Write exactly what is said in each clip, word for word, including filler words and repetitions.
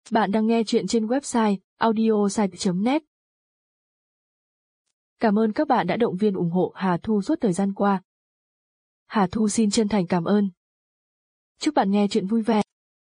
Bạn đang nghe chuyện trên website audiosite chấm net. Cảm ơn các bạn đã động viên ủng hộ Hà Thu suốt thời gian qua. Hà Thu xin chân thành cảm ơn. Chúc bạn nghe chuyện vui vẻ.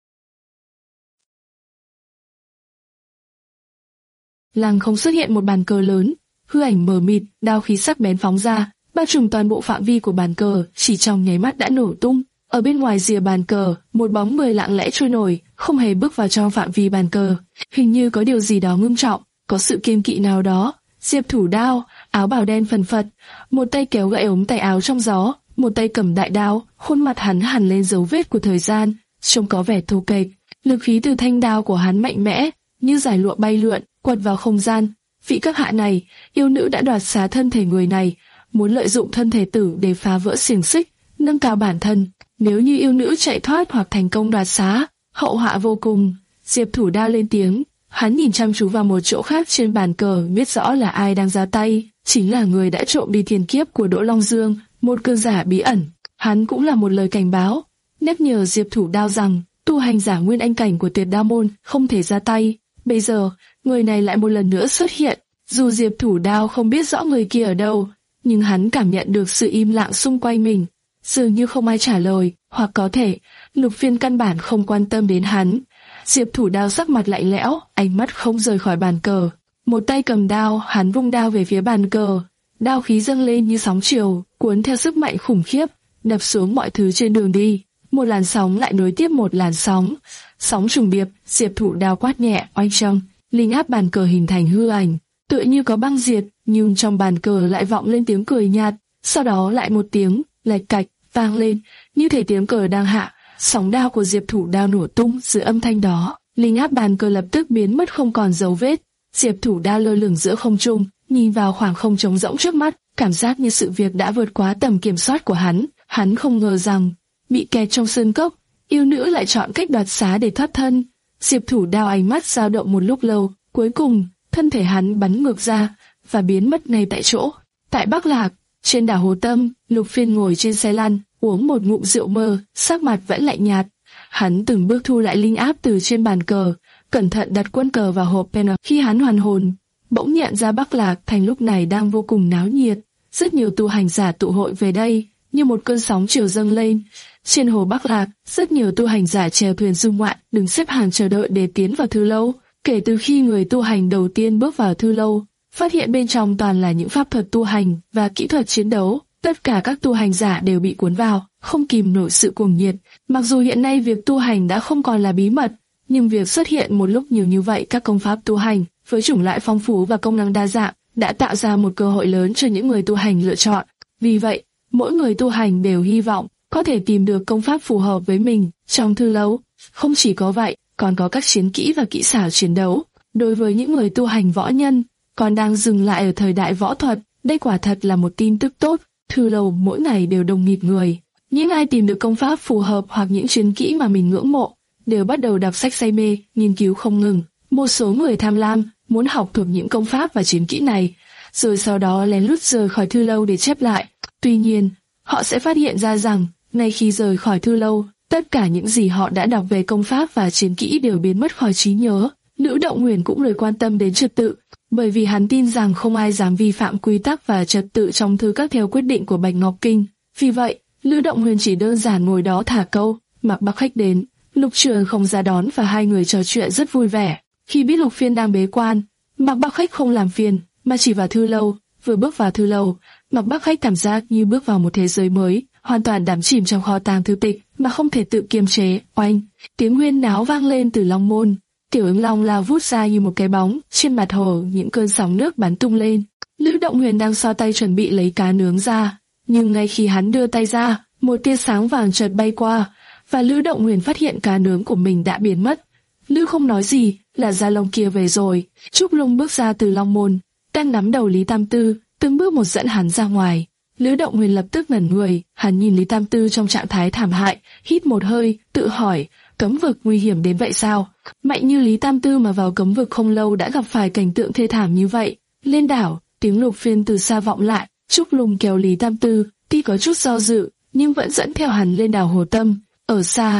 Lăng không xuất hiện một bàn cờ lớn, hư ảnh mờ mịt, đao khí sắc bén phóng ra, bao trùm toàn bộ phạm vi của bàn cờ, chỉ trong nháy mắt đã nổ tung. Ở bên ngoài rìa bàn cờ, một bóng người lặng lẽ trôi nổi, không hề bước vào trong phạm vi bàn cờ. Hình như có điều gì đó ngưng trọng, có sự kiêng kỵ nào đó. Diệp Thủ Đao, áo bào đen phần phật, một tay kéo gậy ống tay áo trong gió, một tay cầm đại đao, khuôn mặt hắn hằn lên dấu vết của thời gian, trông có vẻ thô kệch. Lực khí từ thanh đao của hắn mạnh mẽ, như giải lụa bay lượn, quật vào không gian. Vị các hạ này, yêu nữ đã đoạt xá thân thể người này, muốn lợi dụng thân thể tử để phá vỡ xiềng xích, nâng cao bản thân. Nếu như yêu nữ chạy thoát hoặc thành công đoạt xá, hậu họa vô cùng. Diệp Thủ Đao lên tiếng, hắn nhìn chăm chú vào một chỗ khác trên bàn cờ, biết rõ là ai đang ra tay, chính là người đã trộm đi thiên kiếp của Đỗ Long Dương, một cường giả bí ẩn. Hắn cũng là một lời cảnh báo, nhắc nhở Diệp Thủ Đao rằng tu hành giả nguyên anh cảnh của Tuyệt Đao môn không thể ra tay. Bây giờ, người này lại một lần nữa xuất hiện. Dù Diệp Thủ Đao không biết rõ người kia ở đâu, nhưng hắn cảm nhận được sự im lặng xung quanh mình. Dường như không ai trả lời, hoặc có thể, Lục Phiên căn bản không quan tâm đến hắn. Diệp Thủ Đao sắc mặt lạnh lẽo, ánh mắt không rời khỏi bàn cờ. Một tay cầm đao, hắn vung đao về phía bàn cờ. Đao khí dâng lên như sóng chiều, cuốn theo sức mạnh khủng khiếp, đập xuống mọi thứ trên đường đi. Một làn sóng lại nối tiếp một làn sóng. Sóng trùng điệp, Diệp Thủ Đao quát nhẹ, oanh trong, linh áp bàn cờ hình thành hư ảnh, tựa như có băng diệt, nhưng trong bàn cờ lại vọng lên tiếng cười nhạt, sau đó lại một tiếng lạch cạch vang lên, như thể tiếng cờ đang hạ. Sóng đao của Diệp Thủ Đao nổ tung dưới âm thanh đó, linh áp bàn cờ lập tức biến mất không còn dấu vết. Diệp Thủ Đao lơ lửng giữa không trung, nhìn vào khoảng không trống rỗng trước mắt, cảm giác như sự việc đã vượt quá tầm kiểm soát của hắn. Hắn không ngờ rằng bị kẹt trong sơn cốc, yêu nữ lại chọn cách đoạt xá để thoát thân. Diệp Thủ Đao ánh mắt dao động một lúc lâu, cuối cùng thân thể hắn bắn ngược ra và biến mất ngay tại chỗ. Tại Bắc Lạc, trên đảo Hồ Tâm, Lục Phiên ngồi trên xe lăn, uống một ngụm rượu mơ, sắc mặt vẫn lạnh nhạt. Hắn từng bước thu lại linh áp từ trên bàn cờ, cẩn thận đặt quân cờ vào hộp penner. Khi hắn hoàn hồn, bỗng nhận ra Bắc Lạc Thành lúc này đang vô cùng náo nhiệt. Rất nhiều tu hành giả tụ hội về đây, như một cơn sóng chiều dâng lên. Trên hồ Bắc Lạc, rất nhiều tu hành giả chèo thuyền du ngoạn, đứng xếp hàng chờ đợi để tiến vào thư lâu. Kể từ khi người tu hành đầu tiên bước vào thư lâu, phát hiện bên trong toàn là những pháp thuật tu hành và kỹ thuật chiến đấu, tất cả các tu hành giả đều bị cuốn vào, không kìm nổi sự cuồng nhiệt. Mặc dù hiện nay việc tu hành đã không còn là bí mật, nhưng việc xuất hiện một lúc nhiều như vậy các công pháp tu hành với chủng loại phong phú và công năng đa dạng đã tạo ra một cơ hội lớn cho những người tu hành lựa chọn. Vì vậy, mỗi người tu hành đều hy vọng có thể tìm được công pháp phù hợp với mình trong thư lâu. Không chỉ có vậy, còn có các chiến kỹ và kỹ xảo chiến đấu. Đối với những người tu hành võ nhân còn đang dừng lại ở thời đại võ thuật, đây quả thật là một tin tức tốt. Thư lâu mỗi ngày đều đông nghịt người. Những ai tìm được công pháp phù hợp hoặc những chiến kỹ mà mình ngưỡng mộ đều bắt đầu đọc sách say mê, nghiên cứu không ngừng. Một số người tham lam muốn học thuộc những công pháp và chiến kỹ này, rồi sau đó lén lút rời khỏi thư lâu để chép lại. Tuy nhiên, họ sẽ phát hiện ra rằng ngay khi rời khỏi thư lâu, tất cả những gì họ đã đọc về công pháp và chiến kỹ đều biến mất khỏi trí nhớ. Lữ Động Huyền cũng lời quan tâm đến trật tự, bởi vì hắn tin rằng không ai dám vi phạm quy tắc và trật tự trong thư các theo quyết định của Bạch Ngọc Kinh. Vì vậy, Lữ Động Huyền chỉ đơn giản ngồi đó thả câu. Mạc Bắc Khách đến, Lục Trường không ra đón và hai người trò chuyện rất vui vẻ. Khi biết Lục Phiên đang bế quan, Mạc Bắc Khách không làm phiền, mà chỉ vào thư lâu. Vừa bước vào thư lâu, Mạc Bắc Khách cảm giác như bước vào một thế giới mới, hoàn toàn đắm chìm trong kho tàng thư tịch mà không thể tự kiềm chế. Oanh, tiếng huyên náo vang lên từ Long Môn. Tiểu Ứng Long lao vút ra như một cái bóng, trên mặt hồ những cơn sóng nước bắn tung lên. Lữ Động Huyền đang xoa tay chuẩn bị lấy cá nướng ra, nhưng ngay khi hắn đưa tay ra, một tia sáng vàng chợt bay qua, và Lữ Động Huyền phát hiện cá nướng của mình đã biến mất. Lữ không nói gì, là Gia Long kia về rồi. Trúc Lung bước ra từ Long Môn, đang nắm đầu Lý Tam Tư, từng bước một dẫn hắn ra ngoài. Lữ Động Huyền lập tức ngẩn người, hắn nhìn Lý Tam Tư trong trạng thái thảm hại, hít một hơi, tự hỏi, cấm vực nguy hiểm đến vậy sao? Mạnh như Lý Tam Tư mà vào cấm vực không lâu đã gặp phải cảnh tượng thê thảm như vậy. Lên đảo, tiếng Lục Phiên từ xa vọng lại, Trúc Lung kéo Lý Tam Tư, tuy có chút do dự, nhưng vẫn dẫn theo hắn lên đảo Hồ Tâm. Ở xa,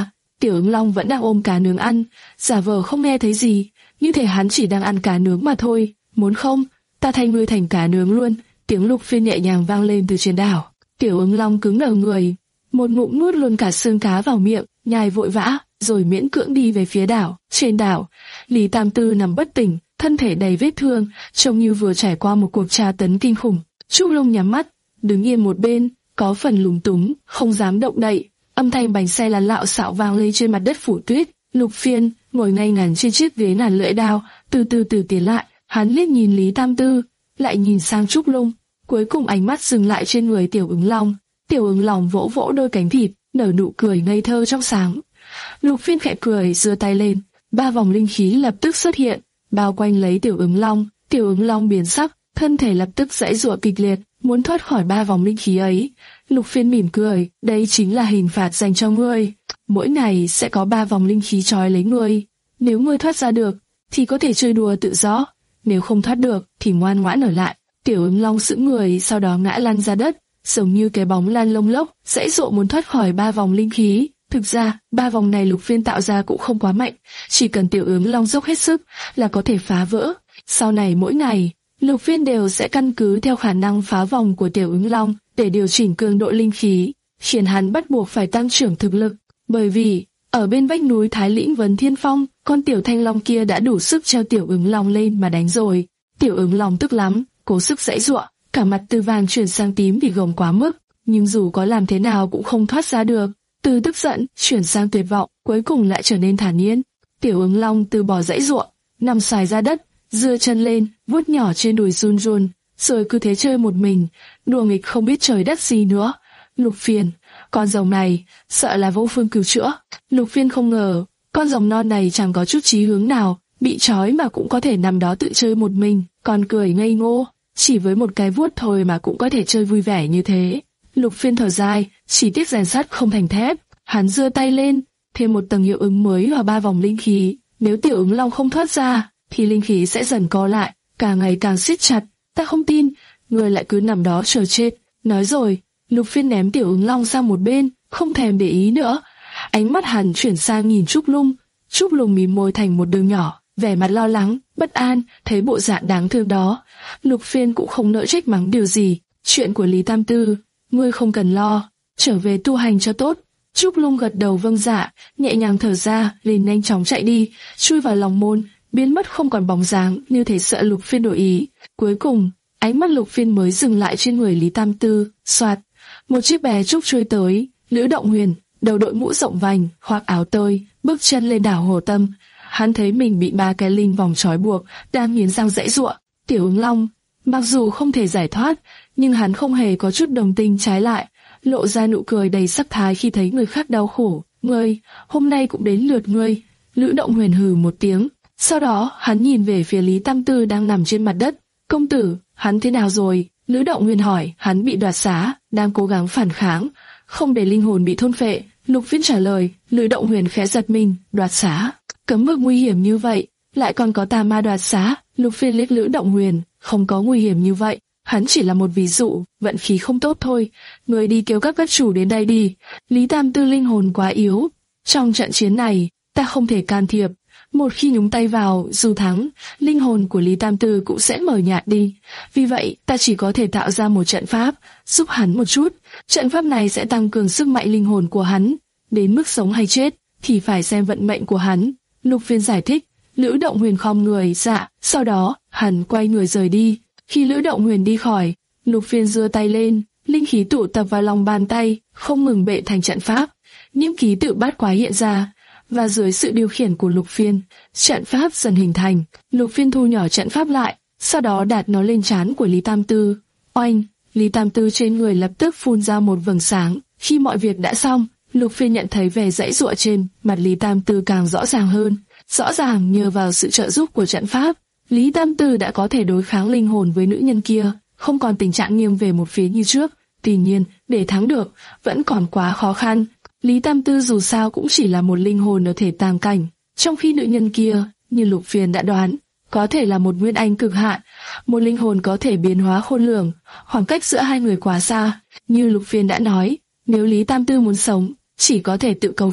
Tiểu Ứng Long vẫn đang ôm cá nướng ăn, giả vờ không nghe thấy gì, như thể hắn chỉ đang ăn cá nướng mà thôi. Muốn không, ta thay ngươi thành cá nướng luôn. Tiếng Lục Phiên nhẹ nhàng vang lên từ trên đảo. Tiểu Ứng Long cứng đờ người, một ngụm nuốt luôn cả xương cá vào miệng, nhai vội vã, rồi miễn cưỡng đi về phía đảo. Trên đảo, Lý Tam Tư nằm bất tỉnh, thân thể đầy vết thương, trông như vừa trải qua một cuộc tra tấn kinh khủng. Trúc Long nhắm mắt, đứng yên một bên, có phần lúng túng, không dám động đậy. Âm thanh bánh xe lăn lạo xạo vang lên trên mặt đất phủ tuyết. Lục Phiên ngồi ngay ngắn trên chiếc ghế nàn lưỡi đao, từ từ từ tiến lại. Hắn liếc nhìn Lý Tam Tư, lại nhìn sang Trúc Long, cuối cùng ánh mắt dừng lại trên người Tiểu Ứng Long. Tiểu Ứng Long vỗ vỗ đôi cánh thịt, nở nụ cười ngây thơ trong sáng. Lục Phiên khẽ cười, giơ tay lên, ba vòng linh khí lập tức xuất hiện, bao quanh lấy Tiểu Ứng Long. Tiểu Ứng Long biến sắc, thân thể lập tức giãy giụa kịch liệt, muốn thoát khỏi ba vòng linh khí ấy. Lục Phiên mỉm cười, đây chính là hình phạt dành cho ngươi. Mỗi ngày sẽ có ba vòng linh khí trói lấy ngươi. Nếu ngươi thoát ra được, thì có thể chơi đùa tự do. Nếu không thoát được, thì ngoan ngoãn ở lại. Tiểu Ứng Long sững người, sau đó ngã lăn ra đất, giống như cái bóng lăn lông lốc, giãy giụa muốn thoát khỏi ba vòng linh khí. Thực ra, ba vòng này Lục Phiên tạo ra cũng không quá mạnh, chỉ cần Tiểu Ứng Long dốc hết sức là có thể phá vỡ. Sau này mỗi ngày, Lục Phiên đều sẽ căn cứ theo khả năng phá vòng của Tiểu Ứng Long để điều chỉnh cường độ linh khí, khiến hắn bắt buộc phải tăng trưởng thực lực. Bởi vì, ở bên vách núi Thái Lĩnh Vấn Thiên Phong, con Tiểu Thanh Long kia đã đủ sức treo Tiểu Ứng Long lên mà đánh rồi. Tiểu Ứng Long tức lắm, cố sức giãy giụa, cả mặt từ vàng chuyển sang tím vì gồng quá mức, nhưng dù có làm thế nào cũng không thoát ra được. Từ tức giận chuyển sang tuyệt vọng, cuối cùng lại trở nên thản nhiên. Tiểu Ứng Long từ bỏ giãy giụa, nằm xoài ra đất, giơ chân lên, vuốt nhỏ trên đùi run run, rồi cứ thế chơi một mình, đùa nghịch không biết trời đất gì nữa. Lục Phiên, con rồng này, sợ là vô phương cứu chữa. Lục Phiên không ngờ, con rồng non này chẳng có chút chí hướng nào, bị trói mà cũng có thể nằm đó tự chơi một mình, còn cười ngây ngô, chỉ với một cái vuốt thôi mà cũng có thể chơi vui vẻ như thế. Lục Phiên thở dài, chỉ tiếc rèn sắt không thành thép. Hắn giơ tay lên, thêm một tầng hiệu ứng mới vào ba vòng linh khí. Nếu Tiểu Ứng Long không thoát ra, thì linh khí sẽ dần co lại, càng ngày càng siết chặt. Ta không tin, người lại cứ nằm đó chờ chết. Nói rồi, Lục Phiên ném Tiểu Ứng Long sang một bên, không thèm để ý nữa. Ánh mắt hắn chuyển sang nhìn Trúc Lung. Trúc Lung mím môi thành một đường nhỏ, vẻ mặt lo lắng, bất an. Thấy bộ dạng đáng thương đó, Lục Phiên cũng không nỡ trách mắng điều gì. Chuyện của Lý Tam Tư, ngươi không cần lo, trở về tu hành cho tốt. Trúc Lung gật đầu vâng dạ, nhẹ nhàng thở ra, liền nhanh chóng chạy đi, chui vào lòng môn, biến mất không còn bóng dáng, như thể sợ Lục Phiên đổi ý. Cuối cùng, ánh mắt Lục Phiên mới dừng lại trên người Lý Tam Tư. Soạt, một chiếc bè trúc trôi tới. Lữ Động Huyền, đầu đội mũ rộng vành, khoác áo tơi, bước chân lên đảo Hồ Tâm. Hắn thấy mình bị ba cái linh vòng trói buộc, đang nghiến răng giãy giụa. Tiểu Ứng Long, mặc dù không thể giải thoát, nhưng hắn không hề có chút đồng tình, trái lại lộ ra nụ cười đầy sắc thái khi thấy người khác đau khổ. Ngươi, hôm nay cũng đến lượt ngươi. Lữ Động Huyền hừ một tiếng, sau đó hắn nhìn về phía Lý Tam Tư đang nằm trên mặt đất. Công tử, hắn thế nào rồi? Lữ Động Huyền hỏi. Hắn bị đoạt xá, đang cố gắng phản kháng, không để linh hồn bị thôn phệ. Lục Phiên trả lời. Lữ Động Huyền khẽ giật mình. Đoạt xá? Cấm vực nguy hiểm như vậy, lại còn có tà ma đoạt xá? Lục Phiên liếc Lữ Động Huyền. Không có nguy hiểm như vậy, hắn chỉ là một ví dụ, vận khí không tốt thôi. Người đi kêu các các chủ đến đây đi. Lý Tam Tư linh hồn quá yếu, trong trận chiến này ta không thể can thiệp. Một khi nhúng tay vào, dù thắng, linh hồn của Lý Tam Tư cũng sẽ mờ nhạt đi. Vì vậy, ta chỉ có thể tạo ra một trận pháp, giúp hắn một chút. Trận pháp này sẽ tăng cường sức mạnh linh hồn của hắn. Đến mức sống hay chết, thì phải xem vận mệnh của hắn. Lục Phiên giải thích. Lữ Động Huyền khom người, dạ. Sau đó, hắn quay người rời đi. Khi Lữ Động Huyền đi khỏi, Lục Phiên giơ tay lên, linh khí tụ tập vào lòng bàn tay, không ngừng bệ thành trận pháp. Những ký tự bát quái hiện ra, và dưới sự điều khiển của Lục Phiên, trận pháp dần hình thành. Lục Phiên thu nhỏ trận pháp lại, sau đó đặt nó lên trán của Lý Tam Tư. Oanh! Lý Tam Tư trên người lập tức phun ra một vầng sáng. Khi mọi việc đã xong, Lục Phiên nhận thấy vẻ giãy giụa trên mặt Lý Tam Tư càng rõ ràng hơn. Rõ ràng nhờ vào sự trợ giúp của trận pháp, Lý Tam Tư đã có thể đối kháng linh hồn với nữ nhân kia, không còn tình trạng nghiêng về một phía như trước. Tuy nhiên, để thắng được, vẫn còn quá khó khăn. Lý Tam Tư dù sao cũng chỉ là một linh hồn ở thể tàng cảnh, trong khi nữ nhân kia, như Lục Phiên đã đoán, có thể là một nguyên anh cực hạn, một linh hồn có thể biến hóa khôn lường. Khoảng cách giữa hai người quá xa. Như Lục Phiên đã nói, nếu Lý Tam Tư muốn sống, chỉ có thể tự cầu phúc,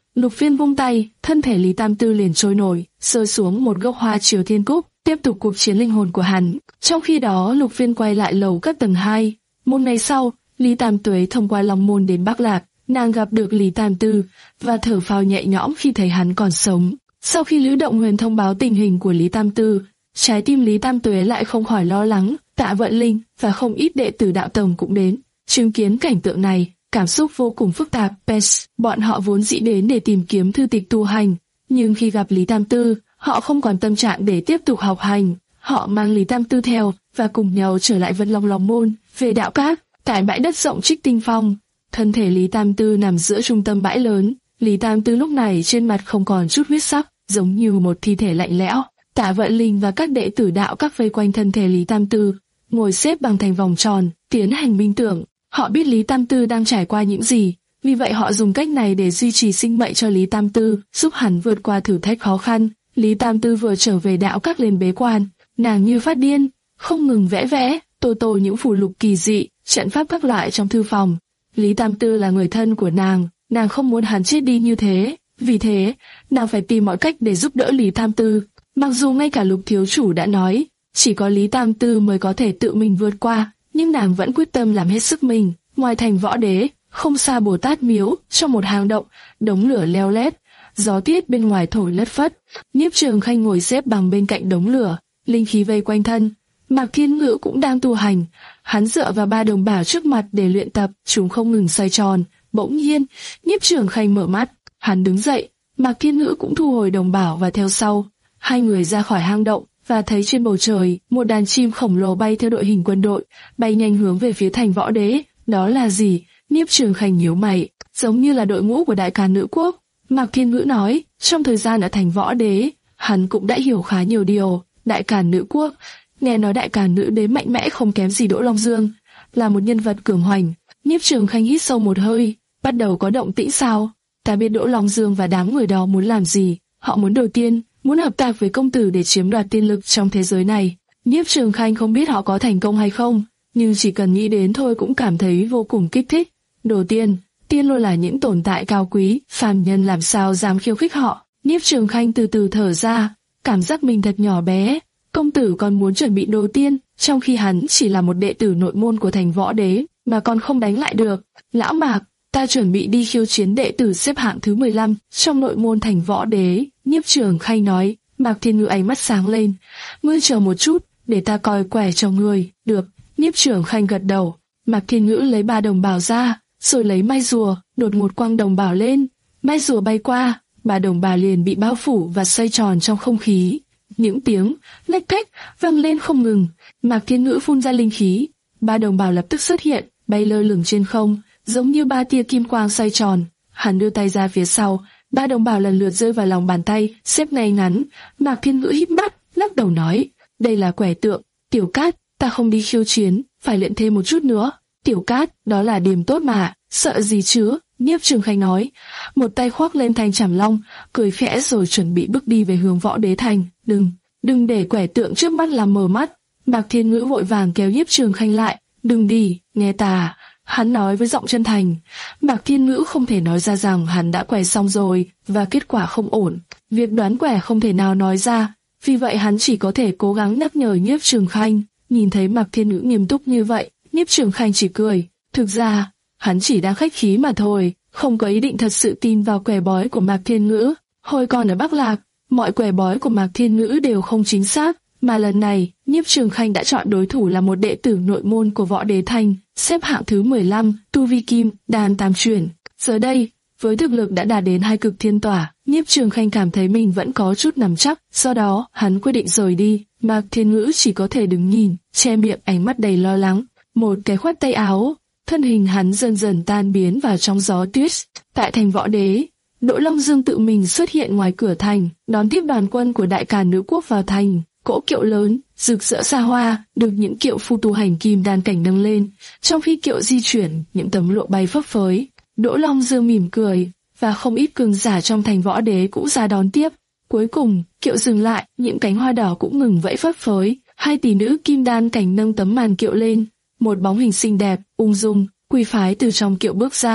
Lục Phiên vung tay, thân thể Lý Tam Tư liền trôi nổi, rơi xuống một gốc hoa Triều Thiên Cúc, tiếp tục cuộc chiến linh hồn của hắn. Trong khi đó, Lục Phiên quay lại lầu các tầng hai. Một ngày sau, Lý Tam Tuế thông qua Long Môn đến Bắc Lạc, nàng gặp được Lý Tam Tư và thở phào nhẹ nhõm khi thấy hắn còn sống. Sau khi Lữ Động Huyền thông báo tình hình của Lý Tam Tư, trái tim Lý Tam Tuế lại không khỏi lo lắng. Tạ Vận Linh và không ít đệ tử đạo tông cũng đến, chứng kiến cảnh tượng này, cảm xúc vô cùng phức tạp. Pes, bọn họ vốn dĩ đến để tìm kiếm thư tịch tu hành, nhưng khi gặp Lý Tam Tư, họ không còn tâm trạng để tiếp tục học hành. Họ mang Lý Tam Tư theo và cùng nhau trở lại Vân Long Long Môn. Về đạo các, tại bãi đất rộng Trích Tinh Phong, thân thể Lý Tam Tư nằm giữa trung tâm bãi lớn. Lý Tam Tư lúc này trên mặt không còn chút huyết sắc, giống như một thi thể lạnh lẽo. Tạ Vận Linh và các đệ tử đạo các vây quanh thân thể Lý Tam Tư, ngồi xếp bằng thành vòng tròn, tiến hành minh tưởng. Họ biết Lý Tam Tư đang trải qua những gì, vì vậy họ dùng cách này để duy trì sinh mệnh cho Lý Tam Tư, giúp hắn vượt qua thử thách khó khăn. Lý Tam Tư vừa trở về đạo các lên bế quan, nàng như phát điên, không ngừng vẽ vẽ, tô tô những phù lục kỳ dị, trận pháp các loại trong thư phòng. Lý Tam Tư là người thân của nàng, nàng không muốn hắn chết đi như thế, vì thế, nàng phải tìm mọi cách để giúp đỡ Lý Tam Tư. Mặc dù ngay cả Lục thiếu chủ đã nói, chỉ có Lý Tam Tư mới có thể tự mình vượt qua, nhưng nàng vẫn quyết tâm làm hết sức mình. Ngoài thành Võ Đế, không xa Bồ Tát Miếu, trong một hang động, đống lửa leo lét, gió tiết bên ngoài thổi lất phất. Nhiếp Trường Khanh ngồi xếp bằng bên cạnh đống lửa, linh khí vây quanh thân. Mạc Thiên Ngữ cũng đang tu hành, hắn dựa vào ba đồng bảo trước mặt để luyện tập, chúng không ngừng xoay tròn. Bỗng nhiên, Nhiếp Trường Khanh mở mắt, hắn đứng dậy, Mạc Thiên Ngữ cũng thu hồi đồng bảo và theo sau. Hai người ra khỏi hang động và thấy trên bầu trời một đàn chim khổng lồ bay theo đội hình quân đội, bay nhanh hướng về phía thành Võ Đế. Đó là gì? Nhiếp Trường Khanh nhíu mày, giống như là đội ngũ của Đại Càn Nữ Quốc. Mạc Thiên Ngữ nói, trong thời gian ở thành Võ Đế, hắn cũng đã hiểu khá nhiều điều. Đại Càn Nữ Quốc, nghe nói Đại Càn Nữ Đế mạnh mẽ không kém gì Đỗ Long Dương, là một nhân vật cường hoành. Nhiếp Trường Khanh hít sâu một hơi, bắt đầu có động tĩnh sao? Ta biết Đỗ Long Dương và đám người đó muốn làm gì. Họ muốn đầu tiên, muốn hợp tác với công tử để chiếm đoạt tiên lực trong thế giới này. Nhiếp Trường Khanh không biết họ có thành công hay không, nhưng chỉ cần nghĩ đến thôi cũng cảm thấy vô cùng kích thích. Đầu tiên, tiên luôn là những tồn tại cao quý, phàm nhân làm sao dám khiêu khích họ. Nhiếp Trường Khanh từ từ thở ra, cảm giác mình thật nhỏ bé. Công tử còn muốn chuẩn bị đồ tiên, trong khi hắn chỉ là một đệ tử nội môn của thành Võ Đế, mà còn không đánh lại được. Lão Mạc, ta chuẩn bị đi khiêu chiến đệ tử xếp hạng thứ mười lăm trong nội môn thành Võ Đế. Nhiếp Trường Khanh nói. Mạc Thiên Ngữ ánh mắt sáng lên. Ngươi chờ một chút, để ta coi quẻ cho ngươi. Được. Nhiếp Trường Khanh gật đầu. Mạc Thiên Ngữ lấy ba đồng bảo ra, rồi lấy mai rùa, đột ngột quăng đồng bảo lên. Mai rùa bay qua, ba đồng bảo liền bị bao phủ và xoay tròn trong không khí. Những tiếng lách cách vang lên không ngừng. Mạc Thiên Ngữ phun ra linh khí, ba đồng bảo lập tức xuất hiện, bay lơ lửng trên không, giống như ba tia kim quang xoay tròn. Hắn đưa tay ra phía sau, ba đồng bảo lần lượt rơi vào lòng bàn tay, xếp ngay ngắn. Mạc Thiên Ngữ híp mắt, lắc đầu nói, đây là quẻ tượng. Tiểu Cát, ta không đi khiêu chiến, phải luyện thêm một chút nữa. Tiểu Cát, đó là điểm tốt mà, sợ gì chứ? Nhiếp Trường Khanh nói, một tay khoác lên thanh chảm long, cười khẽ rồi chuẩn bị bước đi về hướng Võ Đế thành. Đừng, đừng để quẻ tượng trước mắt làm mờ mắt. Mạc Thiên Ngữ vội vàng kéo Nhiếp Trường Khanh lại, đừng đi, nghe ta. Hắn nói với giọng chân thành. Mạc Thiên Ngữ không thể nói ra rằng hắn đã quẻ xong rồi và kết quả không ổn. Việc đoán quẻ không thể nào nói ra, vì vậy hắn chỉ có thể cố gắng nhắc nhở Nhiếp Trường Khanh. Nhìn thấy Mạc Thiên Ngữ nghiêm túc như vậy, Nhiếp Trường Khanh chỉ cười. Thực ra, hắn chỉ đang khách khí mà thôi, không có ý định thật sự tin vào quẻ bói của Mạc Thiên Ngữ. Hồi còn ở Bắc Lạc, mọi quẻ bói của Mạc Thiên Ngữ đều không chính xác, mà lần này, Nhiếp Trường Khanh đã chọn đối thủ là một đệ tử nội môn của Võ Đế thành, xếp hạng thứ mười lăm, tu vi kim, đan tam chuyển. Giờ đây, với thực lực đã đạt đến hai cực thiên tỏa, Nhiếp Trường Khanh cảm thấy mình vẫn có chút nắm chắc, do đó, hắn quyết định rời đi. Mạc Thiên Ngữ chỉ có thể đứng nhìn, che miệng, ánh mắt đầy lo lắng. Một cái khoét tay áo, thân hình hắn dần dần tan biến vào trong gió tuyết. Tại thành Võ Đế, Đỗ Long Dương tự mình xuất hiện ngoài cửa thành, đón tiếp đoàn quân của Đại Càn Nữ Quốc vào thành. Cỗ kiệu lớn, rực rỡ xa hoa, được những kiệu phu tu hành kim đan cảnh nâng lên. Trong khi kiệu di chuyển, những tấm lụa bay phấp phới. Đỗ Long Dương mỉm cười, và không ít cường giả trong thành Võ Đế cũng ra đón tiếp. Cuối cùng, kiệu dừng lại, những cánh hoa đỏ cũng ngừng vẫy phấp phới. Hai tỷ nữ kim đan cảnh nâng tấm màn kiệu lên. Một bóng hình xinh đẹp, ung dung, quý phái từ trong kiệu bước ra,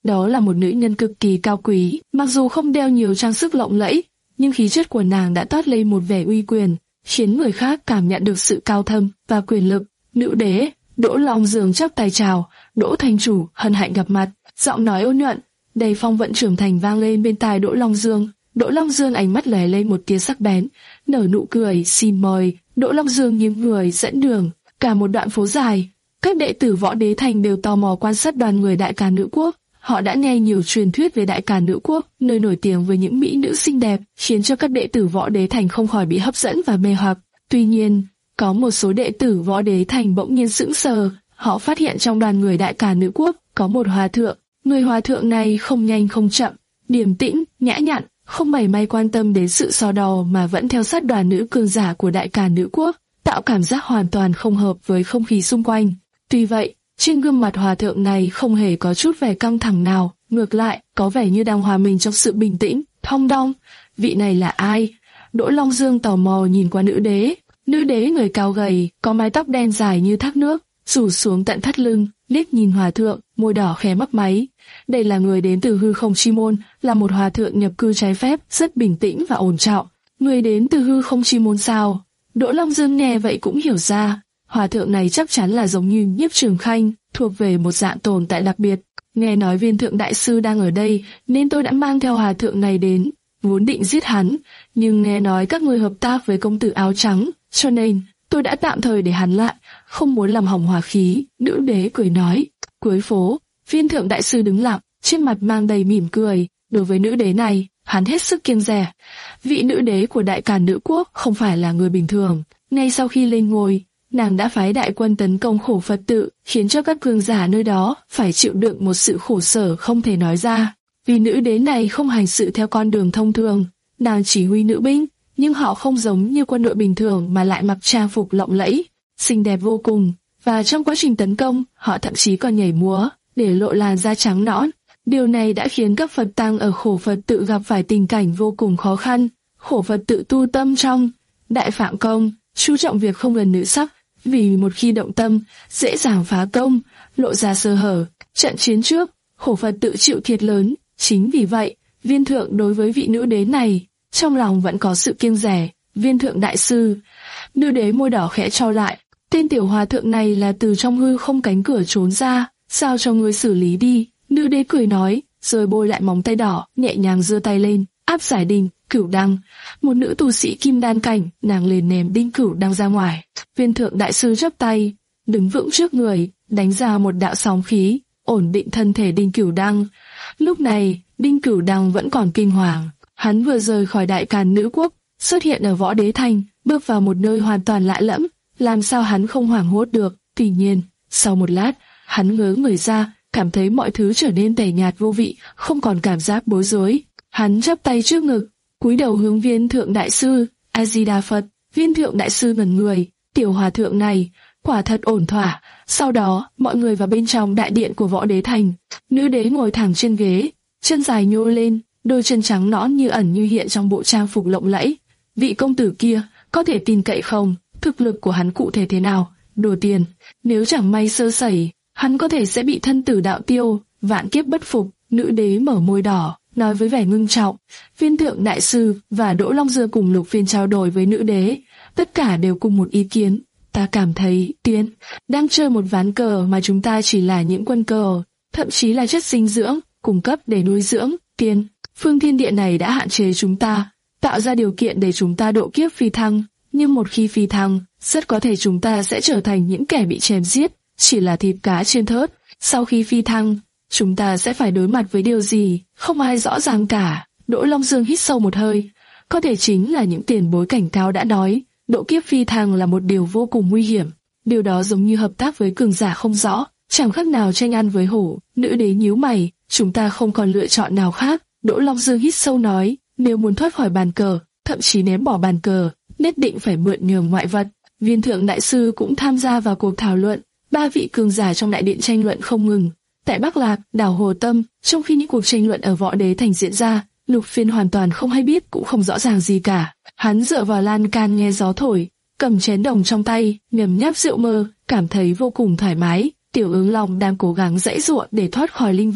Đó là một nữ nhân cực kỳ cao quý, mặc dù không đeo nhiều trang sức lộng lẫy, nhưng khí chất của nàng đã toát lên một vẻ uy quyền, khiến người khác cảm nhận được sự cao thâm và quyền lực. Nữ đế, Đỗ Long Dương chắp tay chào, Đỗ thành chủ, hân hạnh gặp mặt. Giọng nói ôn nhuận, đầy phong vận trưởng thành vang lên bên tai Đỗ Long Dương. Đỗ Long Dương ánh mắt lóe lên một tia sắc bén, nở nụ cười, xin mời. Đỗ Long Dương nghiêng người dẫn đường, cả một đoạn phố dài. Các đệ tử Võ Đế Thành đều tò mò quan sát đoàn người Đại Càn Nữ Quốc. Họ đã nghe nhiều truyền thuyết về Đại Càn Nữ Quốc, nơi nổi tiếng với những mỹ nữ xinh đẹp, khiến cho các đệ tử Võ Đế Thành không khỏi bị hấp dẫn và mê hoặc. Tuy nhiên, có một số đệ tử Võ Đế Thành bỗng nhiên sững sờ, họ phát hiện trong đoàn người Đại Càn Nữ Quốc có một hòa thượng. Người hòa thượng này không nhanh không chậm, điềm tĩnh, nhã nhặn, không mảy may quan tâm đến sự so đo mà vẫn theo sát đoàn nữ cường giả của Đại Càn Nữ Quốc, tạo cảm giác hoàn toàn không hợp với không khí xung quanh. Tuy vậy, trên gương mặt hòa thượng này không hề có chút vẻ căng thẳng nào, ngược lại, có vẻ như đang hòa mình trong sự bình tĩnh, thong dong. Vị này là ai? Đỗ Long Dương tò mò nhìn qua nữ đế. Nữ đế người cao gầy, có mái tóc đen dài như thác nước, rủ xuống tận thắt lưng, liếc nhìn hòa thượng, môi đỏ khẽ mấp máy. Đây là người đến từ hư không chi môn, là một hòa thượng nhập cư trái phép, rất bình tĩnh và ổn trọng. Người đến từ hư không chi môn sao? Đỗ Long Dương nghe vậy cũng hiểu ra, hòa thượng này chắc chắn là giống như Nhiếp Trường Khanh, thuộc về một dạng tồn tại đặc biệt. Nghe nói Viên Thượng Đại Sư đang ở đây, nên tôi đã mang theo hòa thượng này đến, vốn định giết hắn, nhưng nghe nói các ngươi hợp tác với công tử áo trắng, cho nên tôi đã tạm thời để hắn lại, không muốn làm hỏng hòa khí. Nữ đế cười nói. Cuối phố, Viên Thượng Đại Sư đứng lặng, trên mặt mang đầy mỉm cười. Đối với nữ đế này, hắn hết sức kiêng dè. Vị nữ đế của Đại Càn Nữ Quốc không phải là người bình thường. Ngay sau khi lên ngôi, nàng đã phái đại quân tấn công Khổ Phật tự, khiến cho các cường giả nơi đó phải chịu đựng một sự khổ sở không thể nói ra. Vì nữ đế này không hành sự theo con đường thông thường, nàng chỉ huy nữ binh, nhưng họ không giống như quân đội bình thường mà lại mặc trang phục lộng lẫy, xinh đẹp vô cùng. Và trong quá trình tấn công, họ thậm chí còn nhảy múa, để lộ làn da trắng nõn. Điều này đã khiến các Phật tăng ở Khổ Phật tự gặp phải tình cảnh vô cùng khó khăn. Khổ Phật tự tu tâm trong Đại Phạm Công, chú trọng việc không gần nữ sắc, vì một khi động tâm, dễ dàng phá công, lộ ra sơ hở. Trận chiến trước, Khổ Phật tự chịu thiệt lớn, chính vì vậy, Viên Thượng đối với vị nữ đế này, trong lòng vẫn có sự kiêng dè. Viên Thượng Đại Sư, nữ đế môi đỏ khẽ trao lại, tên tiểu hòa thượng này là từ trong hư không cánh cửa trốn ra, sao cho ngươi xử lý đi. Nữ đế cười nói, rồi bôi lại móng tay đỏ, nhẹ nhàng giơ tay lên, áp giải đinh cửu đăng. Một nữ tu sĩ kim đan cảnh, nàng liền ném đinh cửu đăng ra ngoài. Viên Thượng Đại Sư chắp tay, đứng vững trước người, đánh ra một đạo sóng khí, ổn định thân thể đinh cửu đăng. Lúc này, đinh cửu đăng vẫn còn kinh hoàng. Hắn vừa rời khỏi Đại Càn Nữ Quốc, xuất hiện ở Võ Đế Thành, bước vào một nơi hoàn toàn lạ lẫm, làm sao hắn không hoảng hốt được. Tuy nhiên, sau một lát, hắn ngớ người ra, cảm thấy mọi thứ trở nên tẻ nhạt vô vị, không còn cảm giác bối rối. Hắn chắp tay trước ngực, cúi đầu hướng Viên Thượng Đại Sư, A Di Đà Phật. Viên Thượng Đại Sư ngẩn người, tiểu hòa thượng này quả thật ổn thỏa. Sau đó, mọi người vào bên trong đại điện của Võ Đế Thành. Nữ đế ngồi thẳng trên ghế, chân dài nhô lên, đôi chân trắng nõn như ẩn như hiện trong bộ trang phục lộng lẫy. Vị công tử kia, có thể tin cậy không? Thực lực của hắn cụ thể thế nào? Đồ tiền, nếu chẳng may sơ sẩy, hắn có thể sẽ bị thân tử đạo tiêu, vạn kiếp bất phục. Nữ đế mở môi đỏ, nói với vẻ ngưng trọng. Viên Thượng Đại Sư và Đỗ Long Dương cùng Lục Phiên trao đổi với nữ đế, tất cả đều cùng một ý kiến. Ta cảm thấy, Tiên, đang chơi một ván cờ mà chúng ta chỉ là những quân cờ, thậm chí là chất dinh dưỡng, cung cấp để nuôi dưỡng. Tiên, phương thiên địa này đã hạn chế chúng ta, tạo ra điều kiện để chúng ta độ kiếp phi thăng, nhưng một khi phi thăng, rất có thể chúng ta sẽ trở thành những kẻ bị chém giết, chỉ là thịt cá trên thớt. Sau khi phi thăng, chúng ta sẽ phải đối mặt với điều gì, không ai rõ ràng cả. Đỗ Long Dương hít sâu một hơi, có thể chính là những tiền bối cảnh cao đã nói, độ kiếp phi thăng là một điều vô cùng nguy hiểm. Điều đó giống như hợp tác với cường giả không rõ, chẳng khác nào tranh ăn với hổ. Nữ đế nhíu mày, chúng ta không còn lựa chọn nào khác. Đỗ Long Dương hít sâu nói, nếu muốn thoát khỏi bàn cờ, thậm chí ném bỏ bàn cờ, nhất định phải mượn nhờ ngoại vật. Viên Thượng Đại Sư cũng tham gia vào cuộc thảo luận, ba vị cường giả trong đại điện tranh luận không ngừng. Tại Bắc Lạc, đảo Hồ Tâm, trong khi những cuộc tranh luận ở Võ Đế Thành diễn ra, Lục Phiên hoàn toàn không hay biết, cũng không rõ ràng gì cả. Hắn dựa vào lan can nghe gió thổi, cầm chén đồng trong tay, nhấm nháp rượu mơ, cảm thấy vô cùng thoải mái. Tiểu Ứng Long đang cố gắng giãy giụa để thoát khỏi linh vòng,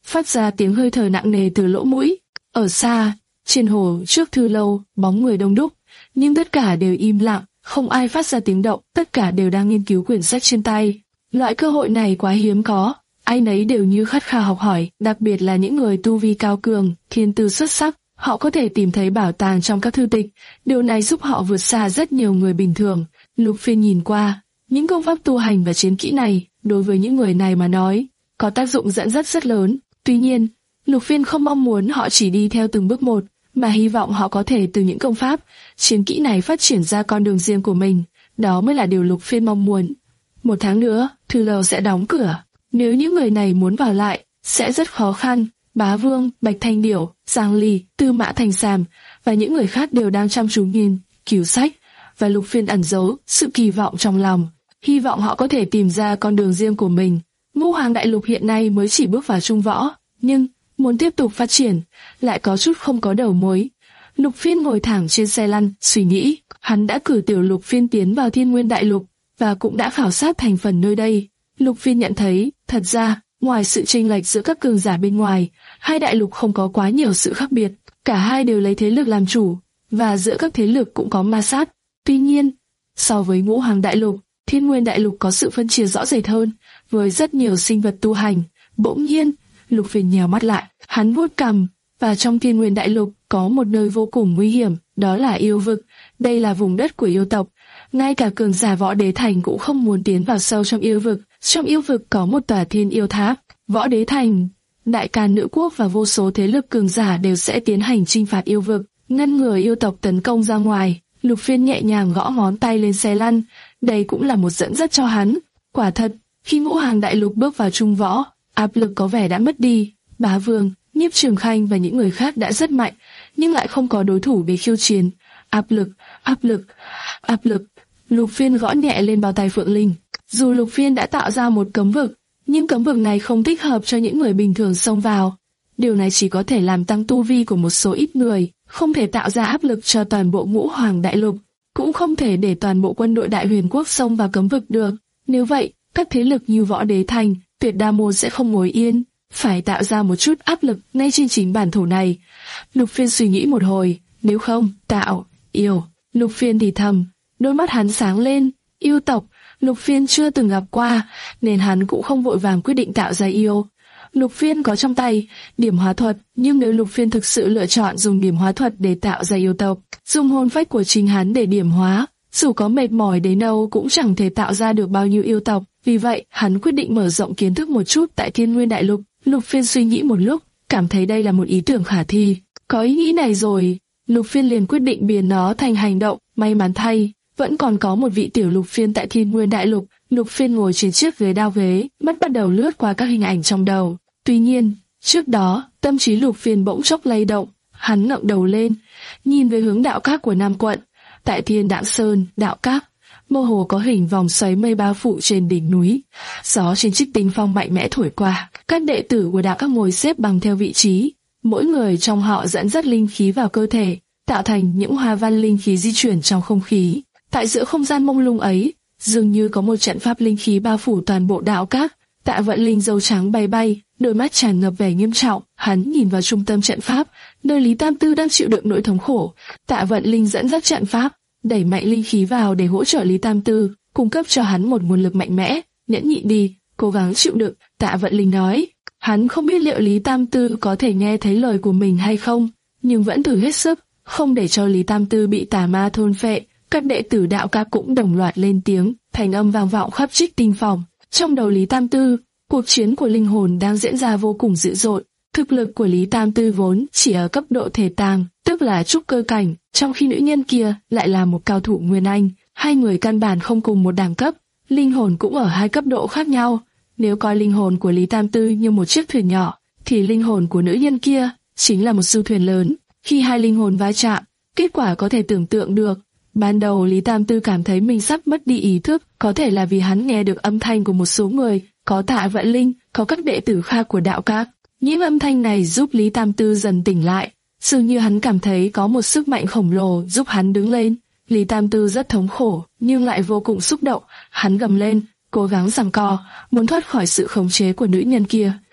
phát ra tiếng hơi thở nặng nề từ lỗ mũi. Ở xa, trên hồ trước thư lâu, bóng người đông đúc, nhưng tất cả đều im lặng, không ai phát ra tiếng động, tất cả đều đang nghiên cứu quyển sách trên tay. Loại cơ hội này quá hiếm có, ai nấy đều như khát khao học hỏi, đặc biệt là những người tu vi cao cường, thiên tư xuất sắc, họ có thể tìm thấy bảo tàng trong các thư tịch, điều này giúp họ vượt xa rất nhiều người bình thường. Lục Phiên nhìn qua, những công pháp tu hành và chiến kỹ này, đối với những người này mà nói, có tác dụng dẫn dắt rất lớn. Tuy nhiên, Lục Phiên không mong muốn họ chỉ đi theo từng bước một, mà hy vọng họ có thể từ những công pháp, chiến kỹ này phát triển ra con đường riêng của mình. Đó mới là điều Lục Phiên mong muốn. Một tháng nữa, thư lâu sẽ đóng cửa. Nếu những người này muốn vào lại, sẽ rất khó khăn. Bá Vương, Bạch Thanh Điểu, Giang Ly, Tư Mã Thành Sàm và những người khác đều đang chăm chú nhìn cứu sách, và Lục Phiên ẩn giấu sự kỳ vọng trong lòng, hy vọng họ có thể tìm ra con đường riêng của mình. Ngũ Hoàng Đại Lục hiện nay mới chỉ bước vào trung võ, nhưng muốn tiếp tục phát triển lại có chút không có đầu mối. Lục Phiên ngồi thẳng trên xe lăn, suy nghĩ. Hắn đã cử Tiểu Lục Phiên tiến vào Thiên Nguyên Đại Lục và cũng đã khảo sát thành phần nơi đây. Lục Phiên nhận thấy, thật ra, ngoài sự chênh lệch giữa các cường giả bên ngoài, hai đại lục không có quá nhiều sự khác biệt. Cả hai đều lấy thế lực làm chủ, và giữa các thế lực cũng có ma sát. Tuy nhiên, so với Ngũ Hoàng Đại Lục, Thiên Nguyên Đại Lục có sự phân chia rõ rệt hơn, với rất nhiều sinh vật tu hành. Bỗng nhiên, Lục Phiên nhèo mắt lại, hắn vuốt cằm, và trong Thiên Nguyên Đại Lục có một nơi vô cùng nguy hiểm, đó là yêu vực. Đây là vùng đất của yêu tộc, ngay cả cường giả Võ Đế Thành cũng không muốn tiến vào sâu trong yêu vực. Trong yêu vực có một tòa Thiên Yêu Tháp, Võ Đế Thành, Đại Càn Nữ Quốc và vô số thế lực cường giả đều sẽ tiến hành chinh phạt yêu vực, ngăn ngừa yêu tộc tấn công ra ngoài. Lục Phiên nhẹ nhàng gõ ngón tay lên xe lăn, đây cũng là một dẫn dắt cho hắn. Quả thật, khi Ngũ Hoàng Đại Lục bước vào trung võ, áp lực có vẻ đã mất đi. Bá Vương, Nhiếp Trường Khanh và những người khác đã rất mạnh, nhưng lại không có đối thủ để khiêu chiến. Áp lực, áp lực, áp lực. Lục Phiên gõ nhẹ lên bao tay Phượng Linh. Dù Lục Phiên đã tạo ra một cấm vực, nhưng cấm vực này không thích hợp cho những người bình thường xông vào. Điều này chỉ có thể làm tăng tu vi của một số ít người, không thể tạo ra áp lực cho toàn bộ Ngũ Hoàng Đại Lục, cũng không thể để toàn bộ quân đội Đại Huyền Quốc xông vào cấm vực được. Nếu vậy, các thế lực như Võ Đế Thành, Tuyệt Đa Môn sẽ không ngồi yên, phải tạo ra một chút áp lực ngay trên chính bản thổ này. Lục Phiên suy nghĩ một hồi, nếu không, tạo, yêu. Lục Phiên thì thầm, đôi mắt hắn sáng lên. Yêu tộc, Lục Phiên chưa từng gặp qua, nên hắn cũng không vội vàng quyết định tạo ra yêu. Lục Phiên có trong tay điểm hóa thuật, nhưng nếu Lục Phiên thực sự lựa chọn dùng điểm hóa thuật để tạo ra yêu tộc, dùng hồn phách của chính hắn để điểm hóa, dù có mệt mỏi đến đâu cũng chẳng thể tạo ra được bao nhiêu yêu tộc. Vì vậy, hắn quyết định mở rộng kiến thức một chút tại Thiên Nguyên Đại Lục. Lục Phiên suy nghĩ một lúc, cảm thấy đây là một ý tưởng khả thi. Có ý nghĩ này rồi, Lục Phiên liền quyết định biến nó thành hành động. May mắn thay, vẫn còn có một vị tiểu Lục Phiên tại Thiên Nguyên Đại Lục. Lục Phiên ngồi trên chiếc ghế đao ghế, mắt bắt đầu lướt qua các hình ảnh trong đầu. Tuy nhiên, trước đó, tâm trí Lục Phiên bỗng chốc lay động. Hắn ngẩng đầu lên, nhìn về hướng đạo các của Nam Quận. Tại Thiên Đạm Sơn, đạo các, mơ hồ có hình vòng xoáy mây bao phủ trên đỉnh núi. Gió trên Trích Tinh Phong mạnh mẽ thổi qua. Các đệ tử của đạo các ngồi xếp bằng theo vị trí, mỗi người trong họ dẫn dắt linh khí vào cơ thể, tạo thành những hoa văn linh khí di chuyển trong không khí. Tại giữa không gian mông lung ấy, dường như có một trận pháp linh khí bao phủ toàn bộ đạo các. Tạ Vận Linh râu trắng bay bay, đôi mắt tràn ngập vẻ nghiêm trọng. Hắn nhìn vào trung tâm trận pháp, nơi Lý Tam Tư đang chịu đựng nỗi thống khổ. Tạ Vận Linh dẫn dắt trận pháp, đẩy mạnh linh khí vào để hỗ trợ Lý Tam Tư, cung cấp cho hắn một nguồn lực mạnh mẽ. Nhẫn nhịn đi, cố gắng chịu đựng, Tạ Vận Linh nói. Hắn không biết liệu Lý Tam Tư có thể nghe thấy lời của mình hay không, nhưng vẫn thử hết sức, không để cho Lý Tam Tư bị tà ma thôn phệ. Các đệ tử đạo ca cũng đồng loạt lên tiếng, thành âm vang vọng khắp Trích Tinh Phòng. Trong đầu Lý Tam Tư, cuộc chiến của linh hồn đang diễn ra vô cùng dữ dội. Thực lực của Lý Tam Tư vốn chỉ ở cấp độ thể tàng, tức là trúc cơ cảnh, trong khi nữ nhân kia lại là một cao thủ nguyên anh. Hai người căn bản không cùng một đẳng cấp, linh hồn cũng ở hai cấp độ khác nhau. Nếu coi linh hồn của Lý Tam Tư như một chiếc thuyền nhỏ, thì linh hồn của nữ nhân kia chính là một du thuyền lớn. Khi hai linh hồn va chạm, kết quả có thể tưởng tượng được. Ban đầu Lý Tam Tư cảm thấy mình sắp mất đi ý thức, có thể là vì hắn nghe được âm thanh của một số người, có Tạ Vận Linh, có các đệ tử khác của đạo các. Những âm thanh này giúp Lý Tam Tư dần tỉnh lại, dường như hắn cảm thấy có một sức mạnh khổng lồ giúp hắn đứng lên. Lý Tam Tư rất thống khổ, nhưng lại vô cùng xúc động, hắn gầm lên, cố gắng giằng co, muốn thoát khỏi sự khống chế của nữ nhân kia.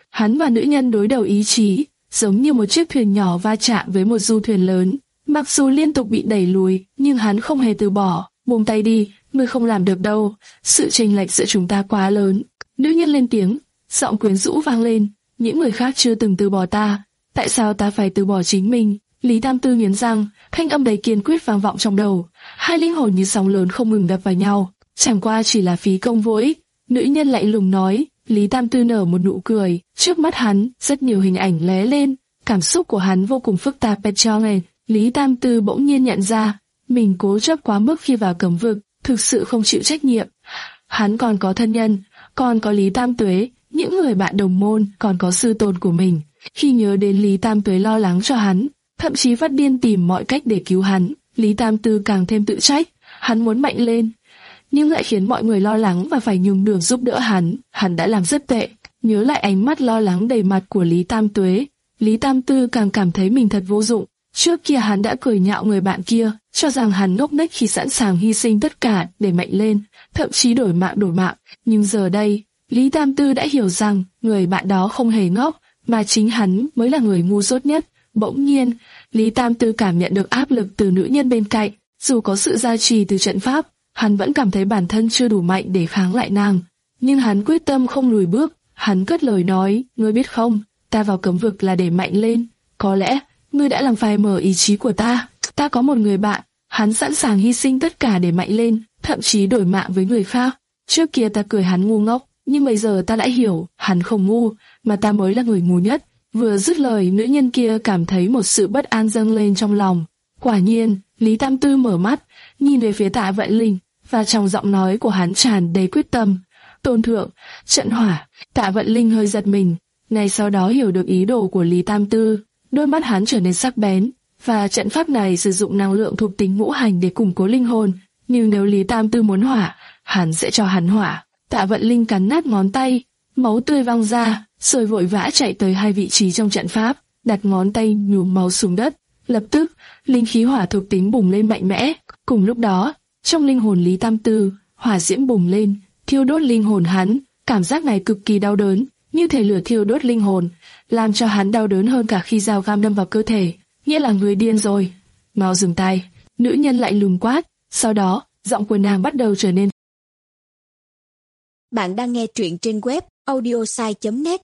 Hắn và nữ nhân đối đầu ý chí, giống như một chiếc thuyền nhỏ va chạm với một du thuyền lớn. Mặc dù liên tục bị đẩy lùi, nhưng hắn không hề từ bỏ. Buông tay đi, ngươi không làm được đâu. Sự chênh lệch giữa chúng ta quá lớn. Nữ nhân lên tiếng, giọng quyến rũ vang lên. Những người khác chưa từng từ bỏ ta, tại sao ta phải từ bỏ chính mình? Lý Tam Tư nghiến răng, thanh âm đầy kiên quyết vang vọng trong đầu. Hai linh hồn như sóng lớn không ngừng đập vào nhau, chẳng qua chỉ là phí công vô ích. Nữ nhân lạnh lùng nói. Lý Tam Tư nở một nụ cười, trước mắt hắn rất nhiều hình ảnh lóe lên, cảm xúc của hắn vô cùng phức tạp. Petrone, Lý Tam Tư bỗng nhiên nhận ra, mình cố chấp quá mức khi vào cấm vực, thực sự không chịu trách nhiệm. Hắn còn có thân nhân, còn có Lý Tam Tuế, những người bạn đồng môn, còn có sư tôn của mình. Khi nhớ đến Lý Tam Tuế lo lắng cho hắn, thậm chí phát điên tìm mọi cách để cứu hắn, Lý Tam Tư càng thêm tự trách. Hắn muốn mạnh lên, nhưng lại khiến mọi người lo lắng và phải nhường đường giúp đỡ hắn. Hắn đã làm rất tệ. Nhớ lại ánh mắt lo lắng đầy mặt của Lý Tam Tuế, Lý Tam Tư càng cảm thấy mình thật vô dụng. Trước kia hắn đã cười nhạo người bạn kia, cho rằng hắn ngốc nghếch khi sẵn sàng hy sinh tất cả để mạnh lên, thậm chí đổi mạng đổi mạng. Nhưng giờ đây, Lý Tam Tư đã hiểu rằng người bạn đó không hề ngốc, mà chính hắn mới là người ngu dốt nhất. Bỗng nhiên, Lý Tam Tư cảm nhận được áp lực từ nữ nhân bên cạnh. Dù có sự gia trì từ trận pháp, hắn vẫn cảm thấy bản thân chưa đủ mạnh để kháng lại nàng. Nhưng hắn quyết tâm không lùi bước. Hắn cất lời nói, ngươi biết không, ta vào cấm vực là để mạnh lên. Có lẽ, ngươi đã làm phai mờ ý chí của ta. Ta có một người bạn, hắn sẵn sàng hy sinh tất cả để mạnh lên, thậm chí đổi mạng với người khác. Trước kia ta cười hắn ngu ngốc, nhưng bây giờ ta đã hiểu, hắn không ngu, mà ta mới là người ngu nhất. Vừa dứt lời, nữ nhân kia cảm thấy một sự bất an dâng lên trong lòng. Quả nhiên, Lý Tam Tư mở mắt, nhìn về phía Tạ Vận Linh, và trong giọng nói của hắn tràn đầy quyết tâm. Tôn thượng, trận hỏa. Tạ Vận Linh hơi giật mình, ngay sau đó hiểu được ý đồ của Lý Tam Tư. Đôi mắt hắn trở nên sắc bén, và trận pháp này sử dụng năng lượng thuộc tính ngũ hành để củng cố linh hồn. Nhưng nếu Lý Tam Tư muốn hỏa, hắn sẽ cho hắn hỏa. Tạ Vận Linh cắn nát ngón tay, máu tươi văng ra, rồi vội vã chạy tới hai vị trí trong trận pháp, đặt ngón tay nhuốm máu xuống đất. Lập tức, linh khí hỏa thuộc tính bùng lên mạnh mẽ. Cùng lúc đó, trong linh hồn Lý Tam Tư, hỏa diễm bùng lên, thiêu đốt linh hồn hắn. Cảm giác này cực kỳ đau đớn, như thể lửa thiêu đốt linh hồn, làm cho hắn đau đớn hơn cả khi dao găm đâm vào cơ thể. Nghĩa là người điên rồi. Mau dừng tay. Nữ nhân lại lùm quát. Sau đó, giọng của nàng bắt đầu trở nên. Bạn đang nghe truyện trên web audiosai chấm net.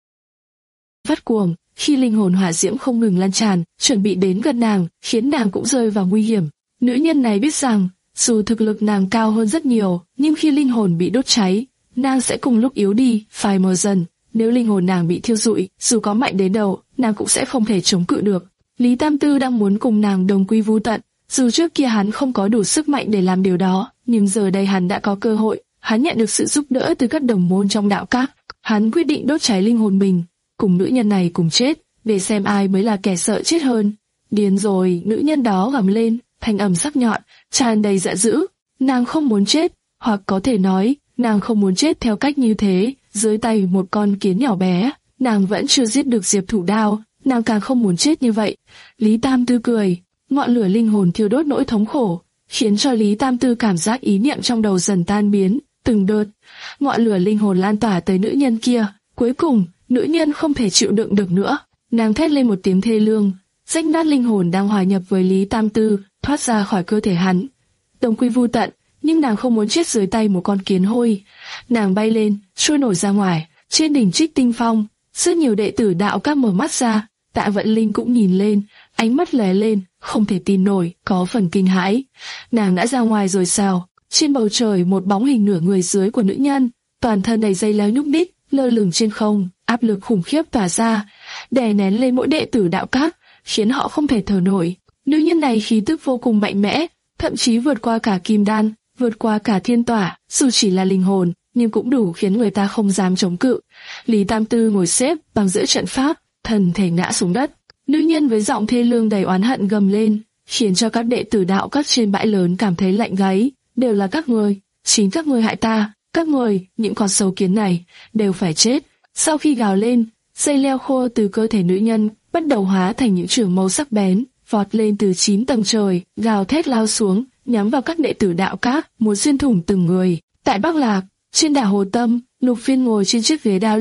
Phát cuồng, khi linh hồn hỏa diễm không ngừng lan tràn, chuẩn bị đến gần nàng, khiến nàng cũng rơi vào nguy hiểm. Nữ nhân này biết rằng, dù thực lực nàng cao hơn rất nhiều, nhưng khi linh hồn bị đốt cháy, nàng sẽ cùng lúc yếu đi, phai mờ dần. Nếu linh hồn nàng bị thiêu rụi, dù có mạnh đến đâu, nàng cũng sẽ không thể chống cự được. Lý Tam Tư đang muốn cùng nàng đồng quy vu tận, dù trước kia hắn không có đủ sức mạnh để làm điều đó, nhưng giờ đây hắn đã có cơ hội. Hắn nhận được sự giúp đỡ từ các đồng môn trong đạo các. Hắn quyết định đốt cháy linh hồn mình, cùng nữ nhân này cùng chết, để xem ai mới là kẻ sợ chết hơn. Điên rồi, nữ nhân đó gầm lên, thanh âm sắc nhọn, tràn đầy giận dữ. Nàng không muốn chết, hoặc có thể nói, nàng không muốn chết theo cách như thế, dưới tay một con kiến nhỏ bé. Nàng vẫn chưa giết được Diệp Thủ Đao, nàng càng không muốn chết như vậy. Lý Tam Tư cười, ngọn lửa linh hồn thiêu đốt nỗi thống khổ, khiến cho Lý Tam Tư cảm giác ý niệm trong đầu dần tan biến. Từng đợt, ngọn lửa linh hồn lan tỏa tới nữ nhân kia. Cuối cùng, nữ nhân không thể chịu đựng được nữa. Nàng thét lên một tiếng thê lương, rách nát linh hồn đang hòa nhập với Lý Tam Tư, thoát ra khỏi cơ thể hắn. Đồng quy vu tận, nhưng nàng không muốn chết dưới tay một con kiến hôi. Nàng bay lên, trôi nổi ra ngoài. Trên đỉnh Trích Tinh Phong, rất nhiều đệ tử đạo các mở mắt ra. Tạ Vận Linh cũng nhìn lên, ánh mắt lóe lên, không thể tin nổi, có phần kinh hãi. Nàng đã ra ngoài rồi sao? Trên bầu trời một bóng hình nửa người dưới của nữ nhân, toàn thân đầy dây leo nhúc nhích, lơ lửng trên không, áp lực khủng khiếp tỏa ra, đè nén lên mỗi đệ tử đạo các, khiến họ không thể thở nổi. Nữ nhân này khí tức vô cùng mạnh mẽ, thậm chí vượt qua cả kim đan, vượt qua cả thiên tỏa, dù chỉ là linh hồn, nhưng cũng đủ khiến người ta không dám chống cự. Lý Tam Tư ngồi xếp bằng giữa trận pháp, thân thể ngã xuống đất. Nữ nhân với giọng thê lương đầy oán hận gầm lên, khiến cho các đệ tử đạo các trên bãi lớn cảm thấy lạnh gáy. Đều là các ngươi, chính các ngươi hại ta, các ngươi, những con sâu kiến này, đều phải chết. Sau khi gào lên, dây leo khô từ cơ thể nữ nhân bắt đầu hóa thành những chưởng mâu sắc bén, vọt lên từ chín tầng trời, gào thét lao xuống, nhắm vào các đệ tử đạo các, muốn xuyên thủng từng người. Tại Bắc Lạc, trên đảo Hồ Tâm, Lục Phiên ngồi trên chiếc ghế đao lưỡi,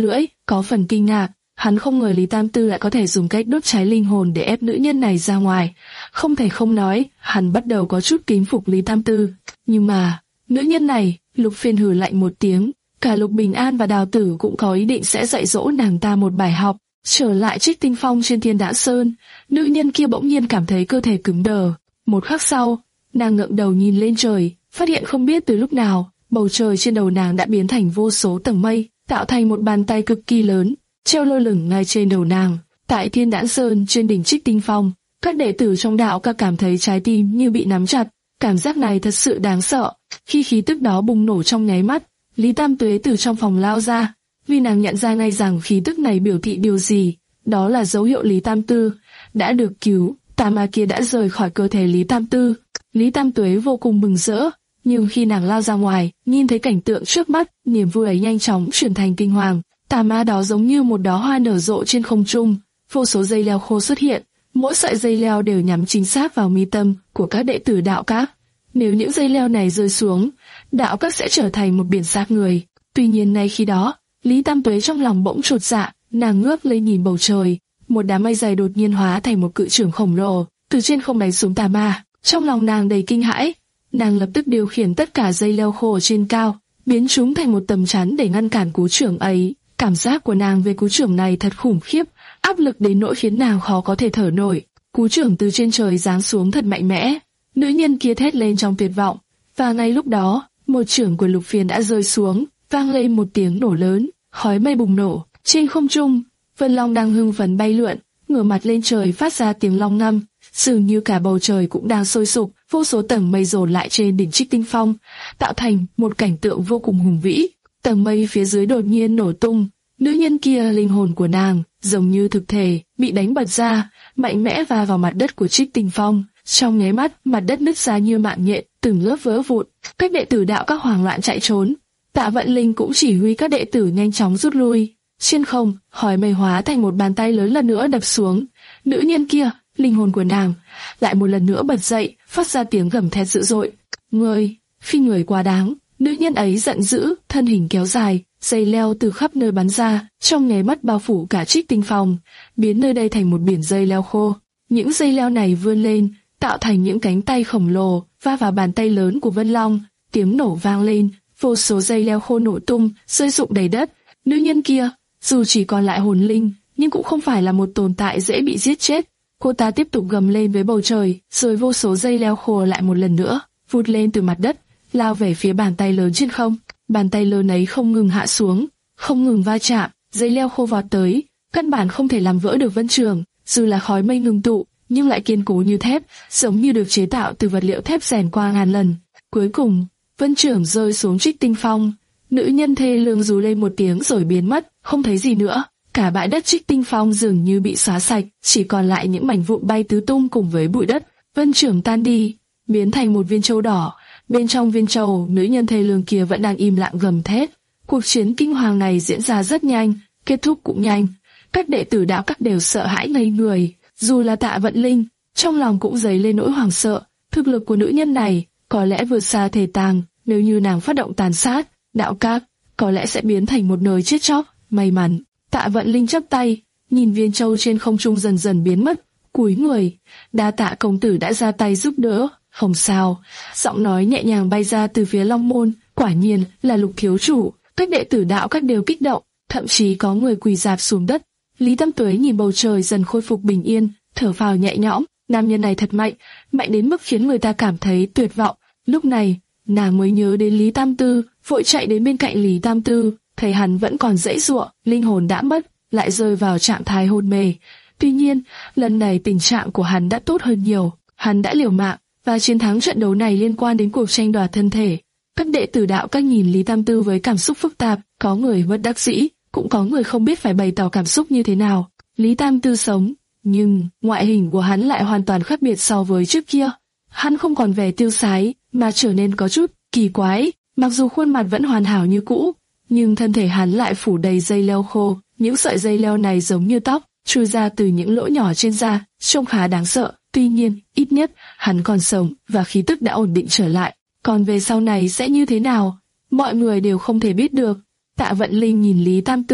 có phần kinh ngạc. Hắn không ngờ Lý Tam Tư lại có thể dùng cách đốt cháy linh hồn để ép nữ nhân này ra ngoài. Không thể không nói, hắn bắt đầu có chút kính phục Lý Tam Tư. Nhưng mà, nữ nhân này, Lục Phiên hừ lạnh một tiếng. Cả Lục Bình An và Đào Tử cũng có ý định sẽ dạy dỗ nàng ta một bài học. Trở lại Trích Tinh Phong trên Thiên Đãng Sơn, nữ nhân kia bỗng nhiên cảm thấy cơ thể cứng đờ. Một khắc sau, nàng ngẩng đầu nhìn lên trời, phát hiện không biết từ lúc nào, bầu trời trên đầu nàng đã biến thành vô số tầng mây, tạo thành một bàn tay cực kỳ lớn, treo lơ lửng ngay trên đầu nàng. Tại Thiên Đãng Sơn trên đỉnh Trích Tinh Phong, các đệ tử trong đạo các cảm thấy trái tim như bị nắm chặt. Cảm giác này thật sự đáng sợ. Khi khí tức đó bùng nổ trong nháy mắt, Lý Tam Tuế từ trong phòng lao ra, vì nàng nhận ra ngay rằng khí tức này biểu thị điều gì. Đó là dấu hiệu Lý Tam Tư đã được cứu. Tà ma kia đã rời khỏi cơ thể Lý Tam Tư. Lý Tam Tuế vô cùng mừng rỡ, nhưng khi nàng lao ra ngoài, nhìn thấy cảnh tượng trước mắt, niềm vui ấy nhanh chóng chuyển thành kinh hoàng. Tà ma đó giống như một đóa hoa nở rộ trên không trung, vô số dây leo khô xuất hiện, mỗi sợi dây leo đều nhắm chính xác vào mi tâm của các đệ tử đạo các. Nếu những dây leo này rơi xuống, đạo các sẽ trở thành một biển xác người. Tuy nhiên ngay khi đó, Lý Tam Tuế trong lòng bỗng chột dạ, nàng ngước lên nhìn bầu trời, một đám mây dày đột nhiên hóa thành một cự chưởng khổng lồ, từ trên không đánh xuống tà ma. Trong lòng nàng đầy kinh hãi, nàng lập tức điều khiển tất cả dây leo khô trên cao, biến chúng thành một tấm chắn để ngăn cản cú chưởng ấy. Cảm giác của nàng về cú chưởng này thật khủng khiếp, áp lực đến nỗi khiến nàng khó có thể thở nổi. Cú chưởng từ trên trời giáng xuống thật mạnh mẽ, nữ nhân kia thét lên trong tuyệt vọng, và ngay lúc đó, một chưởng của Lục Phiên đã rơi xuống, vang lên một tiếng nổ lớn, khói mây bùng nổ. Trên không trung, Vân Long đang hưng phấn bay lượn, ngửa mặt lên trời phát ra tiếng long ngâm, dường như cả bầu trời cũng đang sôi sục, vô số tầng mây dồn lại trên đỉnh Trích Tinh Phong, tạo thành một cảnh tượng vô cùng hùng vĩ. Tầng mây phía dưới đột nhiên nổ tung, nữ nhân kia, linh hồn của nàng, giống như thực thể, bị đánh bật ra, mạnh mẽ va vào mặt đất của Trích Tinh Phong. Trong nháy mắt, mặt đất nứt ra như mạng nhện, từng lớp vỡ vụn. Các đệ tử đạo các hoảng loạn chạy trốn. Tạ Vận Linh cũng chỉ huy các đệ tử nhanh chóng rút lui. Trên không, khói mây hóa thành một bàn tay lớn lần nữa đập xuống. Nữ nhân kia, linh hồn của nàng, lại một lần nữa bật dậy, phát ra tiếng gầm thét dữ dội. Người, phi người quá đáng. Nữ nhân ấy giận dữ, thân hình kéo dài, dây leo từ khắp nơi bắn ra, trong nháy mắt bao phủ cả Trích Tinh Phong, biến nơi đây thành một biển dây leo khô. Những dây leo này vươn lên, tạo thành những cánh tay khổng lồ, va vào bàn tay lớn của Vân Long. Tiếng nổ vang lên, vô số dây leo khô nổ tung, rơi rụng đầy đất. Nữ nhân kia, dù chỉ còn lại hồn linh, nhưng cũng không phải là một tồn tại dễ bị giết chết. Cô ta tiếp tục gầm lên với bầu trời, rồi vô số dây leo khô lại một lần nữa, vụt lên từ mặt đất, lao về phía bàn tay lớn trên không. Bàn tay lớn ấy không ngừng hạ xuống, không ngừng va chạm, dây leo khô vọt tới, căn bản không thể làm vỡ được vân trường. Dù là khói mây ngừng tụ, nhưng lại kiên cố như thép, giống như được chế tạo từ vật liệu thép rèn qua ngàn lần. Cuối cùng, vân trưởng rơi xuống Trích Tinh Phong. Nữ nhân thê lương rú lên một tiếng rồi biến mất, không thấy gì nữa. Cả bãi đất Trích Tinh Phong dường như bị xóa sạch, chỉ còn lại những mảnh vụn bay tứ tung cùng với bụi đất. Vân trưởng tan đi, biến thành một viên châu đỏ. Bên trong viên châu, nữ nhân thê lương kia vẫn đang im lặng gầm thét. Cuộc chiến kinh hoàng này diễn ra rất nhanh, kết thúc cũng nhanh. Các đệ tử đạo các đều sợ hãi ngây người. Dù là Tạ Vận Linh, trong lòng cũng dấy lên nỗi hoảng sợ. Thực lực của nữ nhân này có lẽ vượt xa thể tàng. Nếu như nàng phát động tàn sát, đạo các có lẽ sẽ biến thành một nơi chết chóc. May mắn, Tạ Vận Linh chắp tay, nhìn viên châu trên không trung dần dần biến mất, cúi người, đa tạ công tử đã ra tay giúp đỡ. Không sao, giọng nói nhẹ nhàng bay ra từ phía Long Môn, quả nhiên là Lục thiếu chủ. Các đệ tử đạo các đều kích động, thậm chí có người quỳ rạp xuống đất. Lý Tam Tuế nhìn bầu trời dần khôi phục bình yên, thở phào nhẹ nhõm. Nam nhân này thật mạnh, mạnh đến mức khiến người ta cảm thấy tuyệt vọng. Lúc này, nàng mới nhớ đến Lý Tam Tư, vội chạy đến bên cạnh Lý Tam Tư, thấy hắn vẫn còn giãy giụa, linh hồn đã mất, lại rơi vào trạng thái hôn mê. Tuy nhiên, lần này tình trạng của hắn đã tốt hơn nhiều, hắn đã liều mạng và chiến thắng trận đấu này liên quan đến cuộc tranh đoạt thân thể. Các đệ tử đạo các nhìn Lý Tam Tư với cảm xúc phức tạp, có người bất đắc dĩ, cũng có người không biết phải bày tỏ cảm xúc như thế nào. Lý Tam Tư sống, nhưng ngoại hình của hắn lại hoàn toàn khác biệt so với trước kia. Hắn không còn vẻ tiêu sái, mà trở nên có chút kỳ quái. Mặc dù khuôn mặt vẫn hoàn hảo như cũ, nhưng thân thể hắn lại phủ đầy dây leo khô. Những sợi dây leo này giống như tóc, chui ra từ những lỗ nhỏ trên da, trông khá đáng sợ. Tuy nhiên, ít nhất hắn còn sống và khí tức đã ổn định trở lại. Còn về sau này sẽ như thế nào, mọi người đều không thể biết được. Tạ Vận Linh nhìn Lý Tam Tư,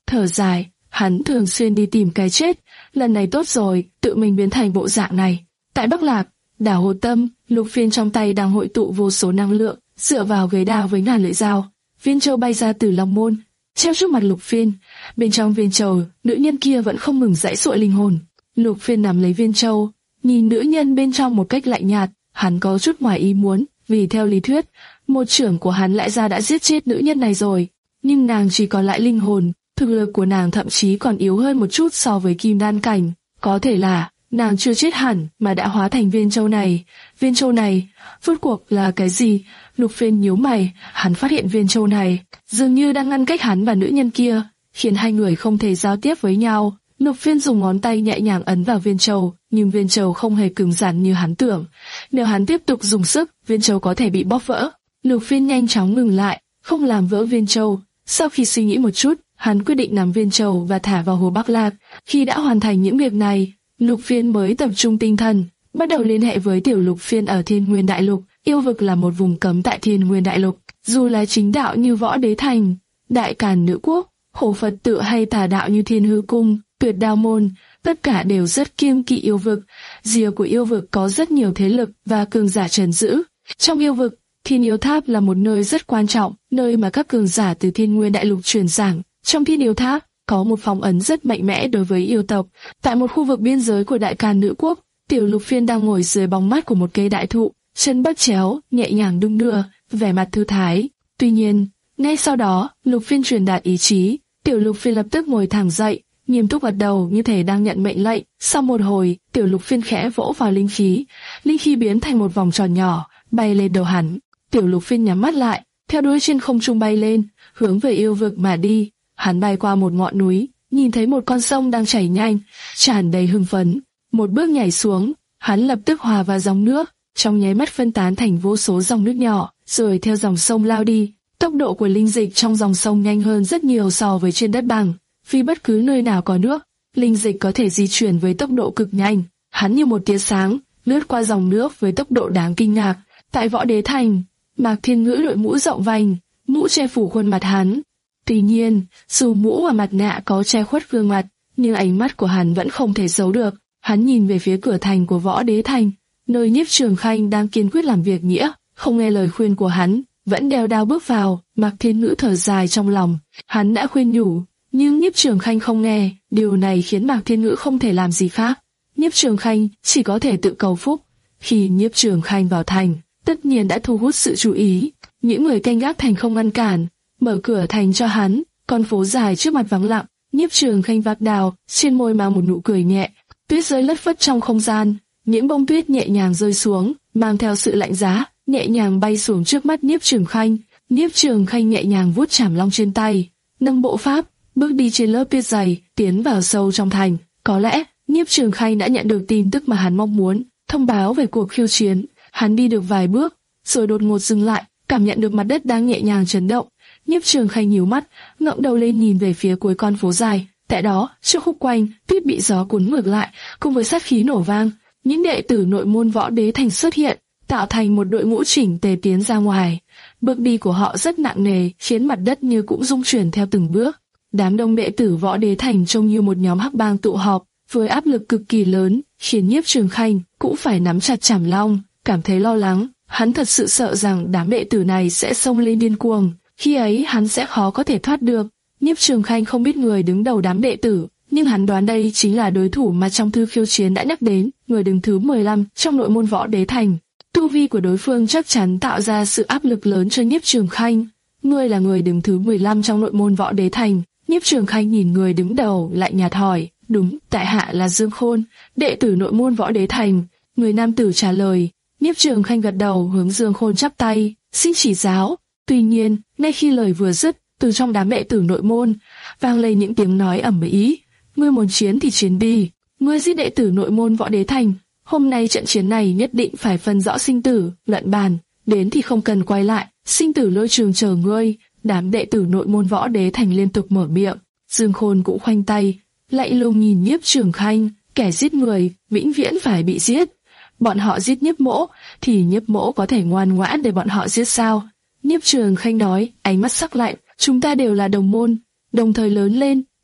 thở dài, hắn thường xuyên đi tìm cái chết, lần này tốt rồi, tự mình biến thành bộ dạng này. Tại Bắc Lạc, đảo Hồ Tâm, Lục Phiên trong tay đang hội tụ vô số năng lượng, dựa vào ghế đao với ngàn lưỡi dao. Viên châu bay ra từ Long Môn, treo trước mặt Lục Phiên. Bên trong viên châu, nữ nhân kia vẫn không ngừng giãy giụa linh hồn. Lục Phiên nắm lấy viên châu, nhìn nữ nhân bên trong một cách lạnh nhạt. Hắn có chút ngoài ý muốn, vì theo lý thuyết, một trưởng của hắn lẽ ra đã giết chết nữ nhân này rồi, nhưng nàng chỉ còn lại linh hồn. Thực lực của nàng thậm chí còn yếu hơn một chút so với kim đan cảnh. Có thể là nàng chưa chết hẳn mà đã hóa thành viên châu này. Viên châu này, rốt cuộc là cái gì? Lục Phiên nhíu mày, hắn phát hiện viên châu này dường như đang ngăn cách hắn và nữ nhân kia, khiến hai người không thể giao tiếp với nhau. Lục Phiên dùng ngón tay nhẹ nhàng ấn vào viên châu, nhưng viên châu không hề cứng rắn như hắn tưởng. Nếu hắn tiếp tục dùng sức, viên châu có thể bị bóp vỡ. Lục Phiên nhanh chóng ngừng lại, không làm vỡ viên châu. Sau khi suy nghĩ một chút, hắn quyết định nắm viên châu và thả vào hồ Bắc Lạc. Khi đã hoàn thành những việc này, Lục Phiên mới tập trung tinh thần, bắt đầu liên hệ với Tiểu Lục Phiên ở Thiên Nguyên Đại Lục. Yêu vực là một vùng cấm tại Thiên Nguyên Đại Lục, dù là chính đạo như Võ Đế Thành, Đại Càn Nữ Quốc, Hồ Phật Tự hay tà đạo như Thiên Hư Cung, Tuyệt Đao Môn, tất cả đều rất kiêng kỵ yêu vực. Rìa của yêu vực có rất nhiều thế lực và cường giả trấn giữ. Trong yêu vực, Thiên Yêu Tháp là một nơi rất quan trọng, nơi mà các cường giả từ Thiên Nguyên Đại Lục truyền giảng. Trong Thiên Yêu Tháp có một phong ấn rất mạnh mẽ đối với yêu tộc. Tại một khu vực biên giới của Đại Càn Nữ Quốc, Tiểu Lục Phiên đang ngồi dưới bóng mát của một cây đại thụ, chân bắt chéo, nhẹ nhàng đung đưa, vẻ mặt thư thái. Tuy nhiên, ngay sau đó, Lục Phiên truyền đạt ý chí, Tiểu Lục Phiên lập tức ngồi thẳng dậy, nghiêm túc gật đầu như thể đang nhận mệnh lệnh. Sau một hồi, Tiểu Lục Phiên khẽ vỗ vào linh khí, linh khí biến thành một vòng tròn nhỏ, bay lên đầu hắn. Tiểu Lục Phiên nhắm mắt lại, theo đuôi trên không trung bay lên, hướng về yêu vực mà đi. Hắn bay qua một ngọn núi, nhìn thấy một con sông đang chảy nhanh, tràn đầy hưng phấn. Một bước nhảy xuống, hắn lập tức hòa vào dòng nước, trong nháy mắt phân tán thành vô số dòng nước nhỏ, rồi theo dòng sông lao đi. Tốc độ của linh dịch trong dòng sông nhanh hơn rất nhiều so với trên đất bằng, vì bất cứ nơi nào có nước, linh dịch có thể di chuyển với tốc độ cực nhanh. Hắn như một tia sáng, lướt qua dòng nước với tốc độ đáng kinh ngạc. Tại Võ Đế Thành, Mạc Thiên Ngữ đội mũ rộng vành, mũ che phủ khuôn mặt hắn. Tuy nhiên, dù mũ và mặt nạ có che khuất gương mặt, nhưng ánh mắt của hắn vẫn không thể giấu được. Hắn nhìn về phía cửa thành của Võ Đế Thành, nơi Nhiếp Trường Khanh đang kiên quyết làm việc nghĩa, không nghe lời khuyên của hắn, vẫn đeo đao bước vào. Mạc Thiên Ngữ thở dài trong lòng, hắn đã khuyên nhủ, nhưng Nhiếp Trường Khanh không nghe. Điều này khiến Mạc Thiên Ngữ không thể làm gì khác. Nhiếp Trường Khanh chỉ có thể tự cầu phúc. Khi Nhiếp Trường Khanh vào thành, tất nhiên đã thu hút sự chú ý. Những người canh gác thành không ngăn cản, mở cửa thành cho hắn. Con phố dài trước mặt vắng lặng, Nhiếp Trường Khanh vác đao, trên môi mang một nụ cười nhẹ. Tuyết rơi lất phất trong không gian, những bông tuyết nhẹ nhàng rơi xuống, mang theo sự lạnh giá, nhẹ nhàng bay xuống trước mắt Nhiếp Trường Khanh. Nhiếp Trường Khanh nhẹ nhàng vuốt chảm long trên tay, nâng bộ pháp, bước đi trên lớp tuyết dày, tiến vào sâu trong thành. Có lẽ Nhiếp Trường Khanh đã nhận được tin tức mà hắn mong muốn, thông báo về cuộc khiêu chiến. Hắn đi được vài bước, rồi đột ngột dừng lại, cảm nhận được mặt đất đang nhẹ nhàng chấn động. Nhiếp Trường Khanh nhíu mắt, ngẩng đầu lên nhìn về phía cuối con phố dài. Tại đó, trước khúc quanh, tuyết bị gió cuốn ngược lại, cùng với sát khí nổ vang, những đệ tử nội môn Võ Đế Thành xuất hiện, tạo thành một đội ngũ chỉnh tề tiến ra ngoài. Bước đi của họ rất nặng nề, khiến mặt đất như cũng rung chuyển theo từng bước. Đám đông đệ tử Võ Đế Thành trông như một nhóm hắc bang tụ họp, với áp lực cực kỳ lớn, khiến Nhiếp Trường Khanh cũng phải nắm chặt chảm long, cảm thấy lo lắng. Hắn thật sự sợ rằng đám đệ tử này sẽ xông lên điên cuồng, khi ấy hắn sẽ khó có thể thoát được. Nhiếp Trường Khanh không biết người đứng đầu đám đệ tử, nhưng hắn đoán đây chính là đối thủ mà trong thư khiêu chiến đã nhắc đến, người đứng thứ mười lăm trong nội môn Võ Đế Thành. Tu vi của đối phương chắc chắn tạo ra sự áp lực lớn cho Nhiếp Trường Khanh. Ngươi là người đứng thứ mười lăm trong nội môn Võ Đế Thành. Nhiếp Trường Khanh nhìn người đứng đầu lại nhạt hỏi. Đúng, tại hạ là Dương Khôn, đệ tử nội môn Võ Đế Thành. Người nam tử trả lời. Nhiếp Trường Khanh gật đầu hướng Dương Khôn chắp tay, xin chỉ giáo. Tuy nhiên, ngay khi lời vừa dứt, từ trong đám đệ tử nội môn vang lên những tiếng nói ầm ĩ. Ngươi muốn chiến thì chiến đi, ngươi giết đệ tử nội môn Võ Đế Thành, hôm nay trận chiến này nhất định phải phân rõ sinh tử, luận bàn, đến thì không cần quay lại, sinh tử lôi trường chờ ngươi. Đám đệ tử nội môn Võ Đế Thành liên tục mở miệng. Dương Khôn cũng khoanh tay, lạnh lùng nhìn Nhiếp Trường Khanh, kẻ giết người vĩnh viễn phải bị giết. Bọn họ giết Nhiếp Mỗ thì Nhiếp Mỗ có thể ngoan ngoãn để bọn họ giết sao? Nhiếp Trường Khanh nói, ánh mắt sắc lạnh, chúng ta đều là đồng môn, đồng thời lớn lên,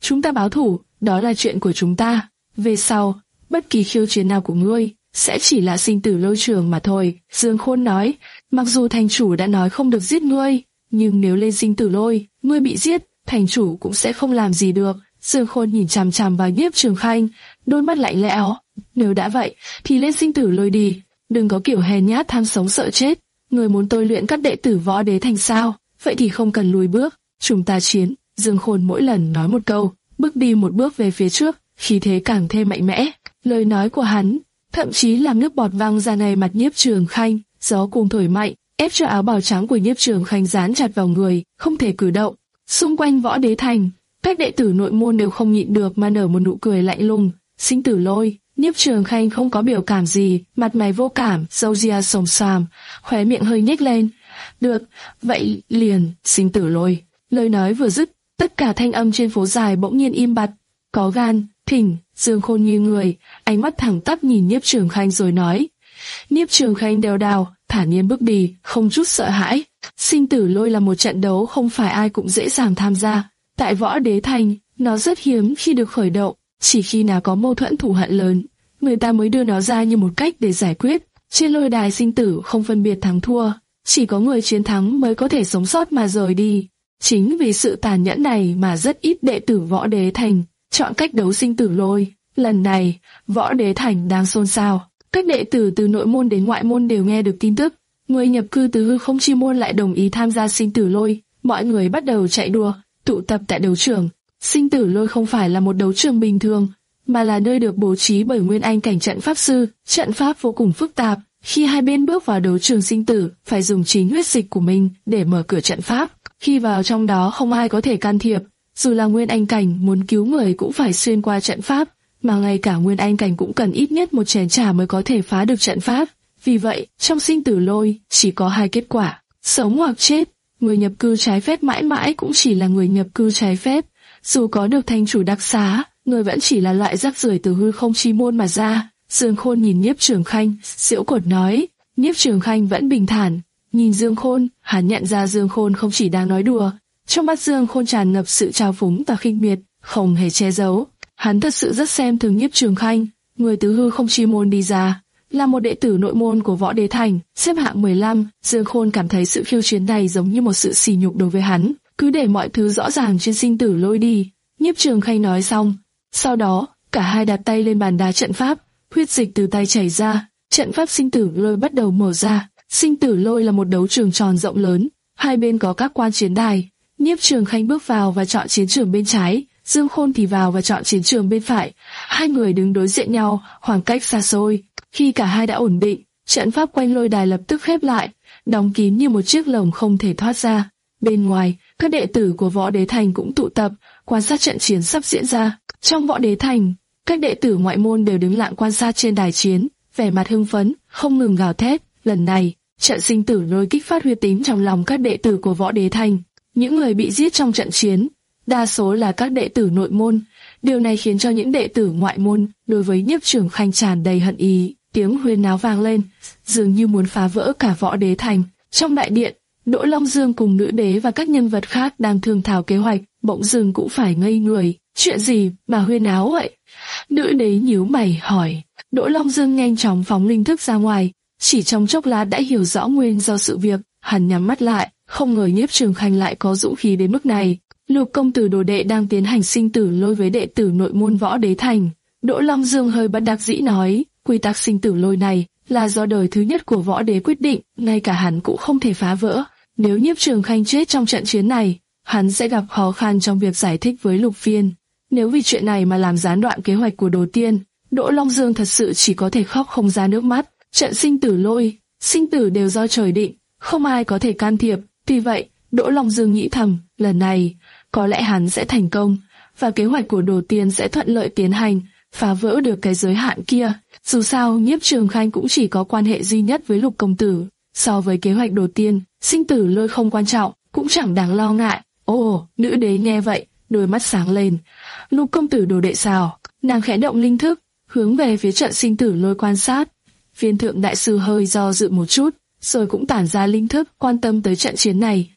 chúng ta báo thủ, đó là chuyện của chúng ta. Về sau, bất kỳ khiêu chiến nào của ngươi sẽ chỉ là sinh tử lôi trường mà thôi. Dương Khôn nói, mặc dù thành chủ đã nói không được giết ngươi, nhưng nếu lên sinh tử lôi, ngươi bị giết, thành chủ cũng sẽ không làm gì được. Dương Khôn nhìn chằm chằm vào Nhiếp Trường Khanh, đôi mắt lạnh lẽo. Nếu đã vậy, thì lên sinh tử lôi đi, đừng có kiểu hèn nhát tham sống sợ chết. Người muốn tôi luyện các đệ tử võ đế thành sao? Vậy thì không cần lùi bước, chúng ta chiến. Dương Khôn mỗi lần nói một câu, bước đi một bước về phía trước, khí thế càng thêm mạnh mẽ. Lời nói của hắn thậm chí làm nước bọt văng ra ngay mặt Nhiếp Trường Khanh. Gió cuồng thổi mạnh, ép cho áo bào trắng của Nhiếp Trường Khanh dán chặt vào người, không thể cử động. Xung quanh võ đế thành, các đệ tử nội môn đều không nhịn được mà nở một nụ cười lạnh lùng. Sinh tử lôi, Nhiếp Trường Khanh không có biểu cảm gì, mặt mày vô cảm, râu ria xồm xoàm, khóe miệng hơi nhếch lên. Được, vậy liền, sinh tử lôi. Lời nói vừa dứt, tất cả thanh âm trên phố dài bỗng nhiên im bặt. Có gan, thỉnh. Dương Khôn như người, ánh mắt thẳng tắp nhìn Nhiếp Trường Khanh rồi nói. Nhiếp Trường Khanh đeo đao, thản nhiên bước đi, không chút sợ hãi. Sinh tử lôi là một trận đấu không phải ai cũng dễ dàng tham gia. Tại võ đế thành, nó rất hiếm khi được khởi động, chỉ khi nào có mâu thuẫn thù hận lớn, người ta mới đưa nó ra như một cách để giải quyết. Trên lôi đài sinh tử không phân biệt thắng thua, chỉ có người chiến thắng mới có thể sống sót mà rời đi. Chính vì sự tàn nhẫn này mà rất ít đệ tử võ đế thành chọn cách đấu sinh tử lôi. Lần này, võ đế thành đang xôn xao. Các đệ tử từ nội môn đến ngoại môn đều nghe được tin tức. Người nhập cư từ hư không chi môn lại đồng ý tham gia sinh tử lôi. Mọi người bắt đầu chạy đua, tụ tập tại đấu trường. Sinh tử lôi không phải là một đấu trường bình thường, mà là nơi được bố trí bởi nguyên anh cảnh trận pháp sư. Trận pháp vô cùng phức tạp. Khi hai bên bước vào đấu trường sinh tử, phải dùng chính huyết dịch của mình để mở cửa trận pháp. Khi vào trong đó không ai có thể can thiệp. Dù là nguyên anh cảnh muốn cứu người cũng phải xuyên qua trận pháp, mà ngay cả nguyên anh cảnh cũng cần ít nhất một chén trà mới có thể phá được trận pháp. Vì vậy, trong sinh tử lôi chỉ có hai kết quả, sống hoặc chết. Người nhập cư trái phép mãi mãi cũng chỉ là người nhập cư trái phép. Dù có được thành chủ đặc xá, người vẫn chỉ là loại rác rưởi từ hư không chi môn mà ra. Dương Khôn nhìn Nhiếp Trường Khanh, giễu cợt nói. Nhiếp Trường Khanh vẫn bình thản, nhìn Dương Khôn, hắn nhận ra Dương Khôn không chỉ đang nói đùa. Trong mắt Dương Khôn tràn ngập sự trào phúng và khinh miệt, không hề che giấu. Hắn thật sự rất xem thường Nhiếp Trường Khanh, người từ hư không chi môn đi ra, là một đệ tử nội môn của võ đế thành, xếp hạng mười lăm. Dương Khôn cảm thấy sự khiêu chiến này giống như một sự sỉ nhục đối với hắn. Cứ để mọi thứ rõ ràng trên sinh tử lôi đi. Nhiếp Trường Khanh nói xong, sau đó cả hai đặt tay lên bàn đá trận pháp, huyết dịch từ tay chảy ra, trận pháp sinh tử lôi bắt đầu mở ra. Sinh tử lôi là một đấu trường tròn rộng lớn, hai bên có các quan chiến đài. Nhiếp Trường Khanh bước vào và chọn chiến trường bên trái, Dương Khôn thì vào và chọn chiến trường bên phải. Hai người đứng đối diện nhau, khoảng cách xa xôi. Khi cả hai đã ổn định, trận pháp quanh lôi đài lập tức khép lại, đóng kín như một chiếc lồng không thể thoát ra. Bên ngoài, các đệ tử của võ đế thành cũng tụ tập, quan sát trận chiến sắp diễn ra. Trong võ đế thành, các đệ tử ngoại môn đều đứng lặng quan sát trên đài chiến, vẻ mặt hưng phấn, không ngừng gào thét. Lần này, trận sinh tử lôi kích phát huyết tính trong lòng các đệ tử của võ đế thành. Những người bị giết trong trận chiến, đa số là các đệ tử nội môn. Điều này khiến cho những đệ tử ngoại môn đối với Nhiếp Trường Khanh tràn đầy hận ý. Tiếng huyên náo vang lên, dường như muốn phá vỡ cả võ đế thành. Trong đại điện, Đỗ Long Dương cùng nữ đế và các nhân vật khác đang thương thảo kế hoạch, bỗng dưng cũng phải ngây người. Chuyện gì mà huyên náo vậy? Nữ đế nhíu mày hỏi. Đỗ Long Dương nhanh chóng phóng linh thức ra ngoài, chỉ trong chốc lát đã hiểu rõ nguyên do sự việc. Hắn nhắm mắt lại, không ngờ Nhiếp Trường Khanh lại có dũng khí đến mức này. Lục công tử đồ đệ đang tiến hành sinh tử lôi với đệ tử nội môn võ đế thành. Đỗ Long Dương hơi bất đắc dĩ nói, quy tắc sinh tử lôi này là do đời thứ nhất của võ đế quyết định, ngay cả hắn cũng không thể phá vỡ. Nếu Nhiếp Trường Khanh chết trong trận chiến này, hắn sẽ gặp khó khăn trong việc giải thích với Lục Phiên. Nếu vì chuyện này mà làm gián đoạn kế hoạch của Đồ Tiên, Đỗ Long Dương thật sự chỉ có thể khóc không ra nước mắt. Trận sinh tử lôi, sinh tử đều do trời định, không ai có thể can thiệp. Tuy vậy, Đỗ Long Dương nghĩ thầm, lần này có lẽ hắn sẽ thành công, và kế hoạch của Đồ Tiên sẽ thuận lợi tiến hành, phá vỡ được cái giới hạn kia. Dù sao, Nhiếp Trường Khanh cũng chỉ có quan hệ duy nhất với Lục công tử. So với kế hoạch Đồ Tiên, sinh tử lôi không quan trọng, cũng chẳng đáng lo ngại. Ồ, nữ đế nghe vậy, đôi mắt sáng lên. Lục công tử đồ đệ sao? Nàng khẽ động linh thức, hướng về phía trận sinh tử lôi quan sát. Viên thượng đại sư hơi do dự một chút, rồi cũng tản ra linh thức quan tâm tới trận chiến này.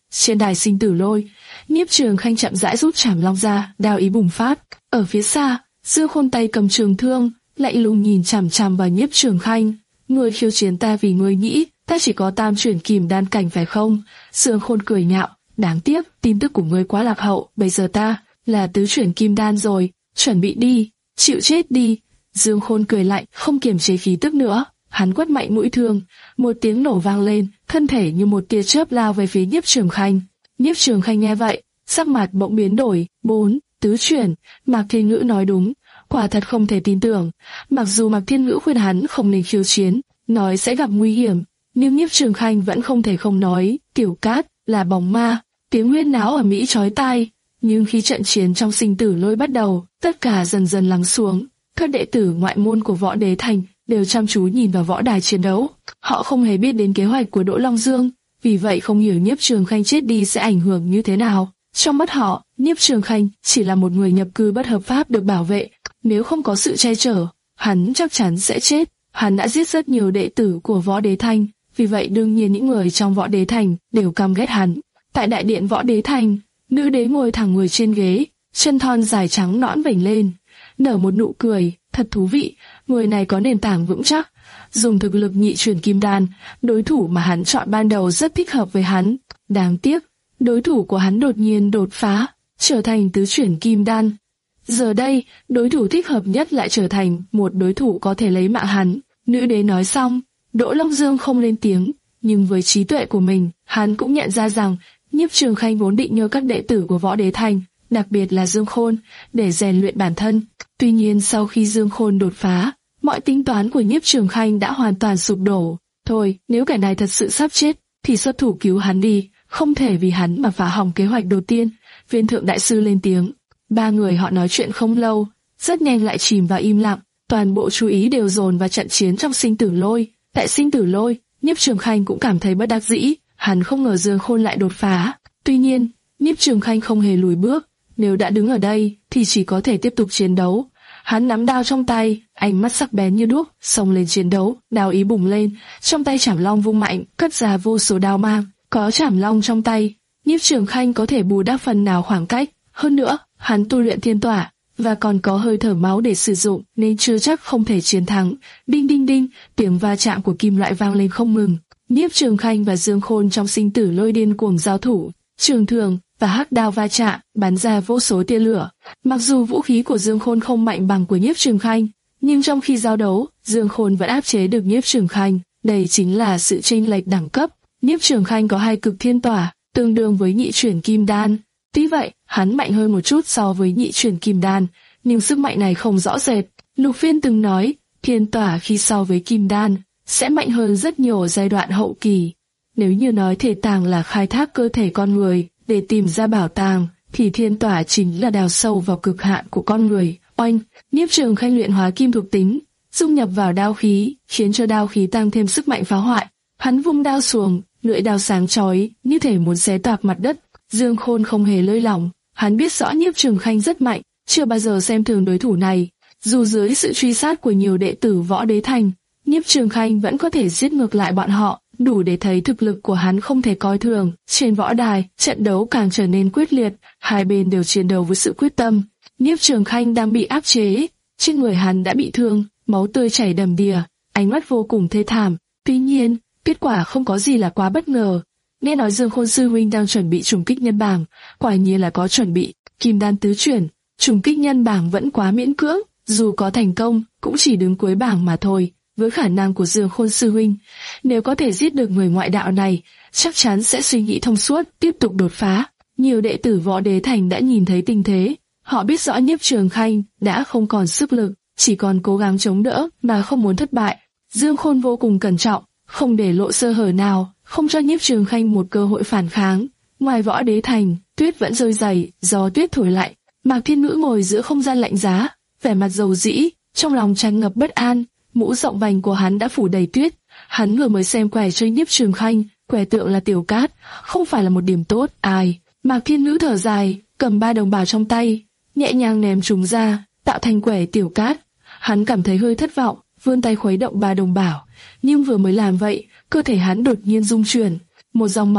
Trên đài sinh tử lôi, Nhiếp Trường Khanh chậm rãi rút trảm long ra, đao ý bùng phát. Ở phía xa, Dương Khôn tay cầm trường thương, lạnh lùng nhìn chằm chằm vào Nhiếp Trường Khanh. Người khiêu chiến ta vì ngươi nghĩ ta chỉ có tam chuyển kìm đan cảnh phải không? Dương Khôn cười nhạo, đáng tiếc, tin tức của ngươi quá lạc hậu, bây giờ ta là tứ chuyển kim đan rồi, chuẩn bị đi, chịu chết đi. Dương Khôn cười lạnh, không kiềm chế khí tức nữa, hắn quất mạnh mũi thương, một tiếng nổ vang lên, thân thể như một tia chớp lao về phía Nhiếp Trường Khanh. Nhiếp Trường Khanh nghe vậy, sắc mặt bỗng biến đổi. Bốn, tứ chuyển, Mạc Thiên Ngữ nói đúng, quả thật không thể tin tưởng. Mặc dù Mạc Thiên Ngữ khuyên hắn không nên khiêu chiến, nói sẽ gặp nguy hiểm, nhưng Nhiếp Trường Khanh vẫn không thể không nói. Tiểu Cát là bóng ma, tiếng huyên náo ở Mỹ chói tai. Nhưng khi trận chiến trong sinh tử lôi bắt đầu, tất cả dần dần lắng xuống. Các đệ tử ngoại môn của Võ Đế Thành đều chăm chú nhìn vào võ đài chiến đấu. Họ không hề biết đến kế hoạch của Đỗ Long Dương, vì vậy không hiểu Nhiếp Trường Khanh chết đi sẽ ảnh hưởng như thế nào. Trong mắt họ, Nhiếp Trường Khanh chỉ là một người nhập cư bất hợp pháp được bảo vệ. Nếu không có sự che chở, hắn chắc chắn sẽ chết. Hắn đã giết rất nhiều đệ tử của Võ Đế Thành, vì vậy đương nhiên những người trong Võ Đế Thành đều căm ghét hắn. Tại đại điện Võ Đế Thành, nữ đế ngồi thẳng người trên ghế, chân thon dài trắng nõn vểnh lên, nở một nụ cười, thật thú vị, người này có nền tảng vững chắc. Dùng thực lực nhị chuyển kim đan, đối thủ mà hắn chọn ban đầu rất thích hợp với hắn. Đáng tiếc, đối thủ của hắn đột nhiên đột phá, trở thành tứ chuyển kim đan. Giờ đây, đối thủ thích hợp nhất lại trở thành một đối thủ có thể lấy mạng hắn. Nữ đế nói xong, Đỗ Long Dương không lên tiếng, nhưng với trí tuệ của mình, hắn cũng nhận ra rằng Nhiếp Trường Khanh vốn định nhờ các đệ tử của Võ Đế Thành, đặc biệt là Dương Khôn, để rèn luyện bản thân. Tuy nhiên sau khi Dương Khôn đột phá, mọi tính toán của Nhiếp Trường Khanh đã hoàn toàn sụp đổ. Thôi, nếu kẻ này thật sự sắp chết, thì xuất thủ cứu hắn đi, không thể vì hắn mà phá hỏng kế hoạch đầu tiên. Viên Thượng Đại Sư lên tiếng. Ba người họ nói chuyện không lâu, rất nhanh lại chìm vào im lặng. Toàn bộ chú ý đều dồn vào trận chiến trong sinh tử lôi. Tại sinh tử lôi, Nhiếp Trường Khanh cũng cảm thấy bất đắc dĩ. Hắn không ngờ Dương Khôn lại đột phá. Tuy nhiên, Nhiếp Trường Khanh không hề lùi bước. Nếu đã đứng ở đây, thì chỉ có thể tiếp tục chiến đấu. Hắn nắm đao trong tay, ánh mắt sắc bén như đuốc, xông lên chiến đấu. Đao ý bùng lên, trong tay Trảm Long vung mạnh, cất ra vô số đao mang. Có Trảm Long trong tay, Nhiếp Trường Khanh có thể bù đắp phần nào khoảng cách. Hơn nữa, hắn tu luyện thiên tỏa và còn có hơi thở máu để sử dụng, nên chưa chắc không thể chiến thắng. Đinh đinh đinh, tiếng va chạm của kim loại vang lên không ngừng. Nhiếp Trường Khanh và Dương Khôn trong sinh tử lôi điên cuồng giao thủ, trường thường và hắc đao va chạm, bắn ra vô số tia lửa. Mặc dù vũ khí của Dương Khôn không mạnh bằng của Nhiếp Trường Khanh, nhưng trong khi giao đấu, Dương Khôn vẫn áp chế được Nhiếp Trường Khanh. Đây chính là sự chênh lệch đẳng cấp. Nhiếp Trường Khanh có hai cực thiên tỏa, tương đương với nhị chuyển kim đan. Tuy vậy, hắn mạnh hơn một chút so với nhị chuyển kim đan, nhưng sức mạnh này không rõ rệt. Lục Phiên từng nói, thiên tỏa khi so với kim đan sẽ mạnh hơn rất nhiều ở giai đoạn hậu kỳ. Nếu như nói thể tàng là khai thác cơ thể con người để tìm ra bảo tàng, thì thiên tỏa chính là đào sâu vào cực hạn của con người. Oanh, Nhiếp Trường Khanh luyện hóa kim thuộc tính, dung nhập vào đao khí, khiến cho đao khí tăng thêm sức mạnh phá hoại. Hắn vung đao xuồng, lưỡi đao sáng chói, như thể muốn xé toạc mặt đất. Dương Khôn không hề lơi lỏng, hắn biết rõ Nhiếp Trường Khanh rất mạnh, chưa bao giờ xem thường đối thủ này. Dù dưới sự truy sát của nhiều đệ tử Võ Đế Thành, Nhiếp Trường Khanh vẫn có thể giết ngược lại bọn họ, đủ để thấy thực lực của hắn không thể coi thường. Trên võ đài, trận đấu càng trở nên quyết liệt, hai bên đều chiến đấu với sự quyết tâm. Nhiếp Trường Khanh đang bị áp chế, trên người hắn đã bị thương, máu tươi chảy đầm đìa, ánh mắt vô cùng thê thảm. Tuy nhiên, kết quả không có gì là quá bất ngờ. Nghe nói Dương Khôn sư huynh đang chuẩn bị trùng kích nhân bảng, quả nhiên là có chuẩn bị. Kim đan tứ chuyển, trùng kích nhân bảng vẫn quá miễn cưỡng, dù có thành công, cũng chỉ đứng cuối bảng mà thôi. Với khả năng của Dương Khôn sư huynh, nếu có thể giết được người ngoại đạo này, chắc chắn sẽ suy nghĩ thông suốt, tiếp tục đột phá. Nhiều đệ tử Võ Đế Thành đã nhìn thấy tình thế, họ biết rõ Nhiếp Trường Khanh đã không còn sức lực, chỉ còn cố gắng chống đỡ mà không muốn thất bại. Dương Khôn vô cùng cẩn trọng, không để lộ sơ hở nào, không cho Nhiếp Trường Khanh một cơ hội phản kháng. Ngoài Võ Đế Thành, tuyết vẫn rơi dày, gió tuyết thổi lạnh. Mạc Thiên Ngữ ngồi giữa không gian lạnh giá, vẻ mặt dầu dĩ, trong lòng tràn ngập bất an. Mũ rộng vành của hắn đã phủ đầy tuyết. Hắn vừa mới xem quẻ chơi Nhiếp Trường Khanh, quẻ tượng là Tiểu Cát, không phải là một điểm tốt. Ai? Mạc Thiên Ngữ thở dài, cầm ba đồng bào trong tay, nhẹ nhàng ném chúng ra, tạo thành quẻ Tiểu Cát. Hắn cảm thấy hơi thất vọng, vươn tay khuấy động ba đồng bào, nhưng vừa mới làm vậy, cơ thể hắn đột nhiên rung chuyển, một dòng máu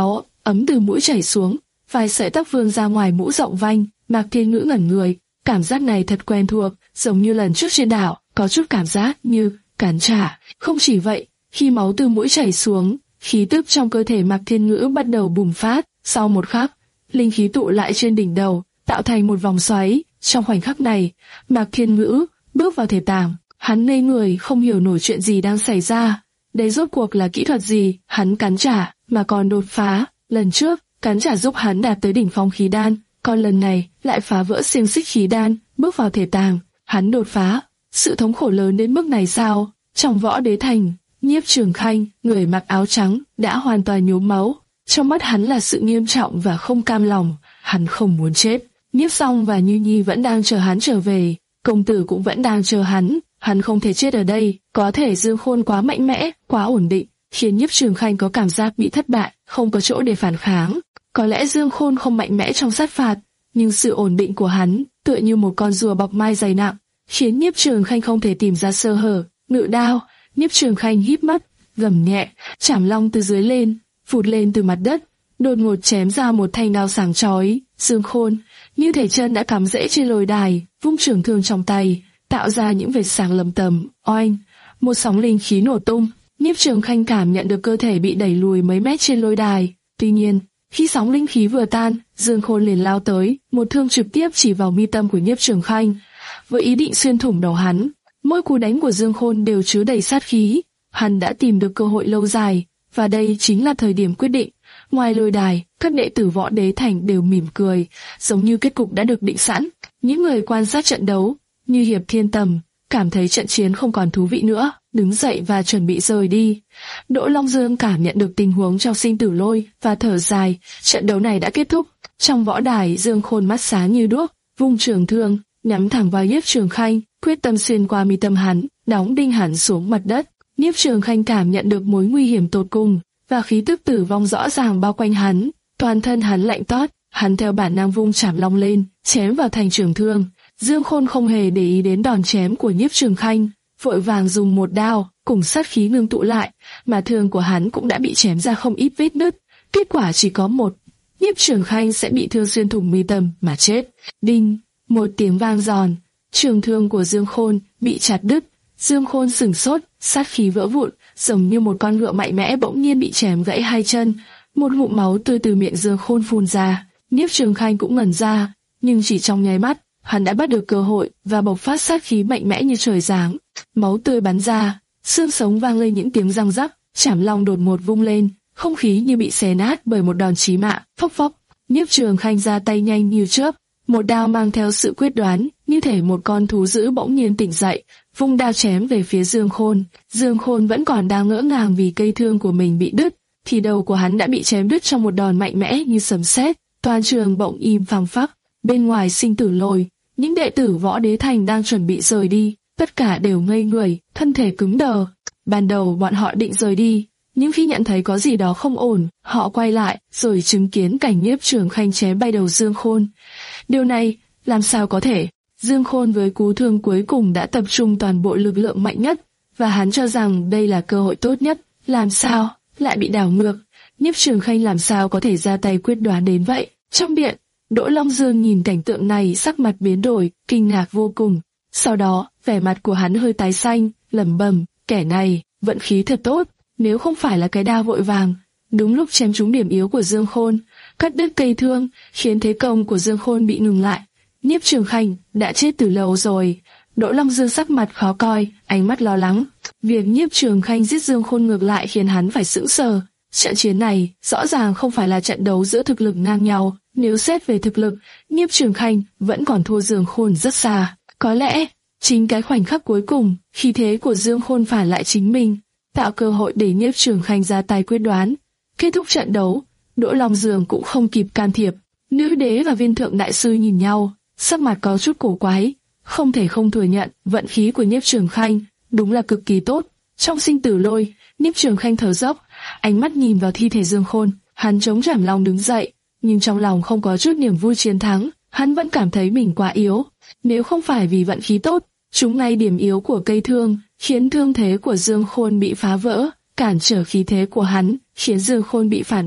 ấm từ mũi chảy xuống, vài sợi tóc vươn ra ngoài mũ rộng vành. Mạc Thiên Ngữ ngẩn người, cảm giác này thật quen thuộc, giống như lần trước trên đảo, có chút cảm giác như cắn trả. Không chỉ vậy, khi máu từ mũi chảy xuống, khí tức trong cơ thể Mạc Thiên Ngữ bắt đầu bùng phát. Sau một khắc, linh khí tụ lại trên đỉnh đầu, tạo thành một vòng xoáy. Trong khoảnh khắc này, Mạc Thiên Ngữ bước vào thể tàng. Hắn ngây người không hiểu nổi chuyện gì đang xảy ra. Đây rốt cuộc là kỹ thuật gì? Hắn cắn trả mà còn đột phá. Lần trước, cắn trả giúp hắn đạt tới đỉnh phong khí đan, còn lần này lại phá vỡ xiềng xích khí đan, bước vào thể tàng. Hắn đột phá. Sự thống khổ lớn đến mức này sao? Trong Võ Đế Thành, Nhiếp Trường Khanh, người mặc áo trắng, đã hoàn toàn nhuốm máu. Trong mắt hắn là sự nghiêm trọng và không cam lòng. Hắn không muốn chết. Nhiếp Song và Như Nhi vẫn đang chờ hắn trở về. Công tử cũng vẫn đang chờ hắn. Hắn không thể chết ở đây. Có thể Dương Khôn quá mạnh mẽ, quá ổn định, khiến Nhiếp Trường Khanh có cảm giác bị thất bại, không có chỗ để phản kháng. Có lẽ Dương Khôn không mạnh mẽ trong sát phạt, nhưng sự ổn định của hắn tựa như một con rùa bọc mai dày nặng, khiến Nhiếp Trường Khanh không thể tìm ra sơ hở. Ngự đao. Nhiếp Trường Khanh híp mắt, gầm nhẹ, chảm long từ dưới lên, phụt lên từ mặt đất, đột ngột chém ra một thanh đao sáng chói. Dương Khôn như thể chân đã cắm rễ trên lôi đài, vung trường thương trong tay, tạo ra những vệt sáng lấm tấm. Oanh, một sóng linh khí nổ tung. Nhiếp Trường Khanh cảm nhận được cơ thể bị đẩy lùi mấy mét trên lôi đài. Tuy nhiên, khi sóng linh khí vừa tan, Dương Khôn liền lao tới, một thương trực tiếp chỉ vào mi tâm của Nhiếp Trường Khanh, với ý định xuyên thủng đầu hắn. Mỗi cú đánh của Dương Khôn đều chứa đầy sát khí. Hắn đã tìm được cơ hội lâu dài, và đây chính là thời điểm quyết định. Ngoài lôi đài, các đệ tử Võ Đế Thành đều mỉm cười, giống như kết cục đã được định sẵn. Những người quan sát trận đấu, như Hiệp Thiên Tầm, cảm thấy trận chiến không còn thú vị nữa, đứng dậy và chuẩn bị rời đi. Đỗ Long Dương cảm nhận được tình huống trong sinh tử lôi và thở dài, trận đấu này đã kết thúc. Trong võ đài, Dương Khôn mắt sáng như đuốc, vung trường thương, nhắm thẳng vào Nhiếp Trường Khanh, quyết tâm xuyên qua mi tâm hắn, đóng đinh hắn xuống mặt đất. Nhiếp Trường Khanh cảm nhận được mối nguy hiểm tột cùng, và khí tức tử vong rõ ràng bao quanh hắn. Toàn thân hắn lạnh toát, hắn theo bản năng vung chảm long lên, chém vào thành trường thương. Dương Khôn không hề để ý đến đòn chém của Nhiếp Trường Khanh, vội vàng dùng một đao, cùng sát khí ngưng tụ lại, mà thương của hắn cũng đã bị chém ra không ít vết nứt. Kết quả chỉ có một, Nhiếp Trường Khanh sẽ bị thương xuyên thủng mi tâm mà chết. Đinh, một tiếng vang giòn, trường thương của Dương Khôn bị chặt đứt. Dương Khôn sửng sốt, sát khí vỡ vụn, giống như một con ngựa mạnh mẽ bỗng nhiên bị chém gãy hai chân. Một ngụm máu tươi từ miệng Dương Khôn phun ra. Nhiếp Trường Khanh cũng ngẩn ra, nhưng chỉ trong nháy mắt, hắn đã bắt được cơ hội và bộc phát sát khí mạnh mẽ như trời giáng. Máu tươi bắn ra, xương sống vang lên những tiếng răng rắc, chảm long đột ngột vung lên, không khí như bị xé nát bởi một đòn chí mạng. Phốc phốc, Nhiếp Trường Khanh ra tay nhanh như chớp, một đao mang theo sự quyết đoán, như thể một con thú dữ bỗng nhiên tỉnh dậy, vung đao chém về phía Dương Khôn. Dương Khôn vẫn còn đang ngỡ ngàng vì cây thương của mình bị đứt, thì đầu của hắn đã bị chém đứt trong một đòn mạnh mẽ như sấm sét. Toàn trường bỗng im phăng phắc. Bên ngoài sinh tử lôi, những đệ tử Võ Đế Thành đang chuẩn bị rời đi, tất cả đều ngây người, thân thể cứng đờ. Ban đầu bọn họ định rời đi, nhưng khi nhận thấy có gì đó không ổn, họ quay lại, rồi chứng kiến cảnh Nhiếp Trường Khanh chém bay đầu Dương Khôn. Điều này, làm sao có thể? Dương Khôn với cú thương cuối cùng đã tập trung toàn bộ lực lượng mạnh nhất, và hắn cho rằng đây là cơ hội tốt nhất. Làm sao lại bị đảo ngược? Nhiếp Trường Khanh làm sao có thể ra tay quyết đoán đến vậy? Trong điện, Đỗ Long Dương nhìn cảnh tượng này, sắc mặt biến đổi, kinh ngạc vô cùng. Sau đó, vẻ mặt của hắn hơi tái xanh, lẩm bẩm, kẻ này, vận khí thật tốt, nếu không phải là cái đao vội vàng, đúng lúc chém trúng điểm yếu của Dương Khôn, cắt đứt cây thương, khiến thế công của Dương Khôn bị ngừng lại. Nhiếp Trường Khanh đã chết từ lâu rồi. Đỗ Long Dương sắc mặt khó coi, ánh mắt lo lắng. Việc Nhiếp Trường Khanh giết Dương Khôn ngược lại khiến hắn phải sững sờ. Trận chiến này rõ ràng không phải là trận đấu giữa thực lực ngang nhau. Nếu xét về thực lực, Nhiếp Trường Khanh vẫn còn thua Dương Khôn rất xa. Có lẽ, chính cái khoảnh khắc cuối cùng, khí thế của Dương Khôn phản lại chính mình, tạo cơ hội để Nhiếp Trường Khanh ra tay quyết đoán. Kết thúc trận đấu, Đỗ Long Dương cũng không kịp can thiệp. Nữ đế và Viên Thượng Đại Sư nhìn nhau, sắc mặt có chút cổ quái. Không thể không thừa nhận, vận khí của Nhiếp Trường Khanh đúng là cực kỳ tốt. Trong sinh tử lôi, Nhiếp Trường Khanh thở dốc, ánh mắt nhìn vào thi thể Dương Khôn, hắn chống chảm long đứng dậy, nhưng trong lòng không có chút niềm vui chiến thắng, hắn vẫn cảm thấy mình quá yếu. Nếu không phải vì vận khí tốt, trúng ngay điểm yếu của cây thương, khiến thương thế của Dương Khôn bị phá vỡ, cản trở khí thế của hắn, khiến Dương Khôn bị phản đòn,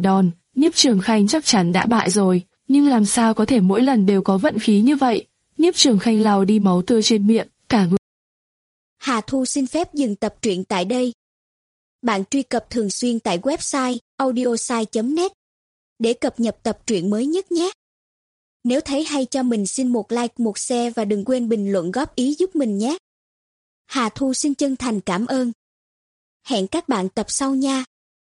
Nhiếp Trường Khanh chắc chắn đã bại rồi, nhưng làm sao có thể mỗi lần đều có vận khí như vậy? Nhiếp Trường Khanh lau đi máu tươi trên miệng, cả người. Hà Thu xin phép dừng tập truyện tại đây. Bạn truy cập thường xuyên tại website audiosai chấm net để cập nhật tập truyện mới nhất nhé. Nếu thấy hay cho mình xin một like, một share và đừng quên bình luận góp ý giúp mình nhé. Hà Thu xin chân thành cảm ơn. Hẹn các bạn tập sau nha.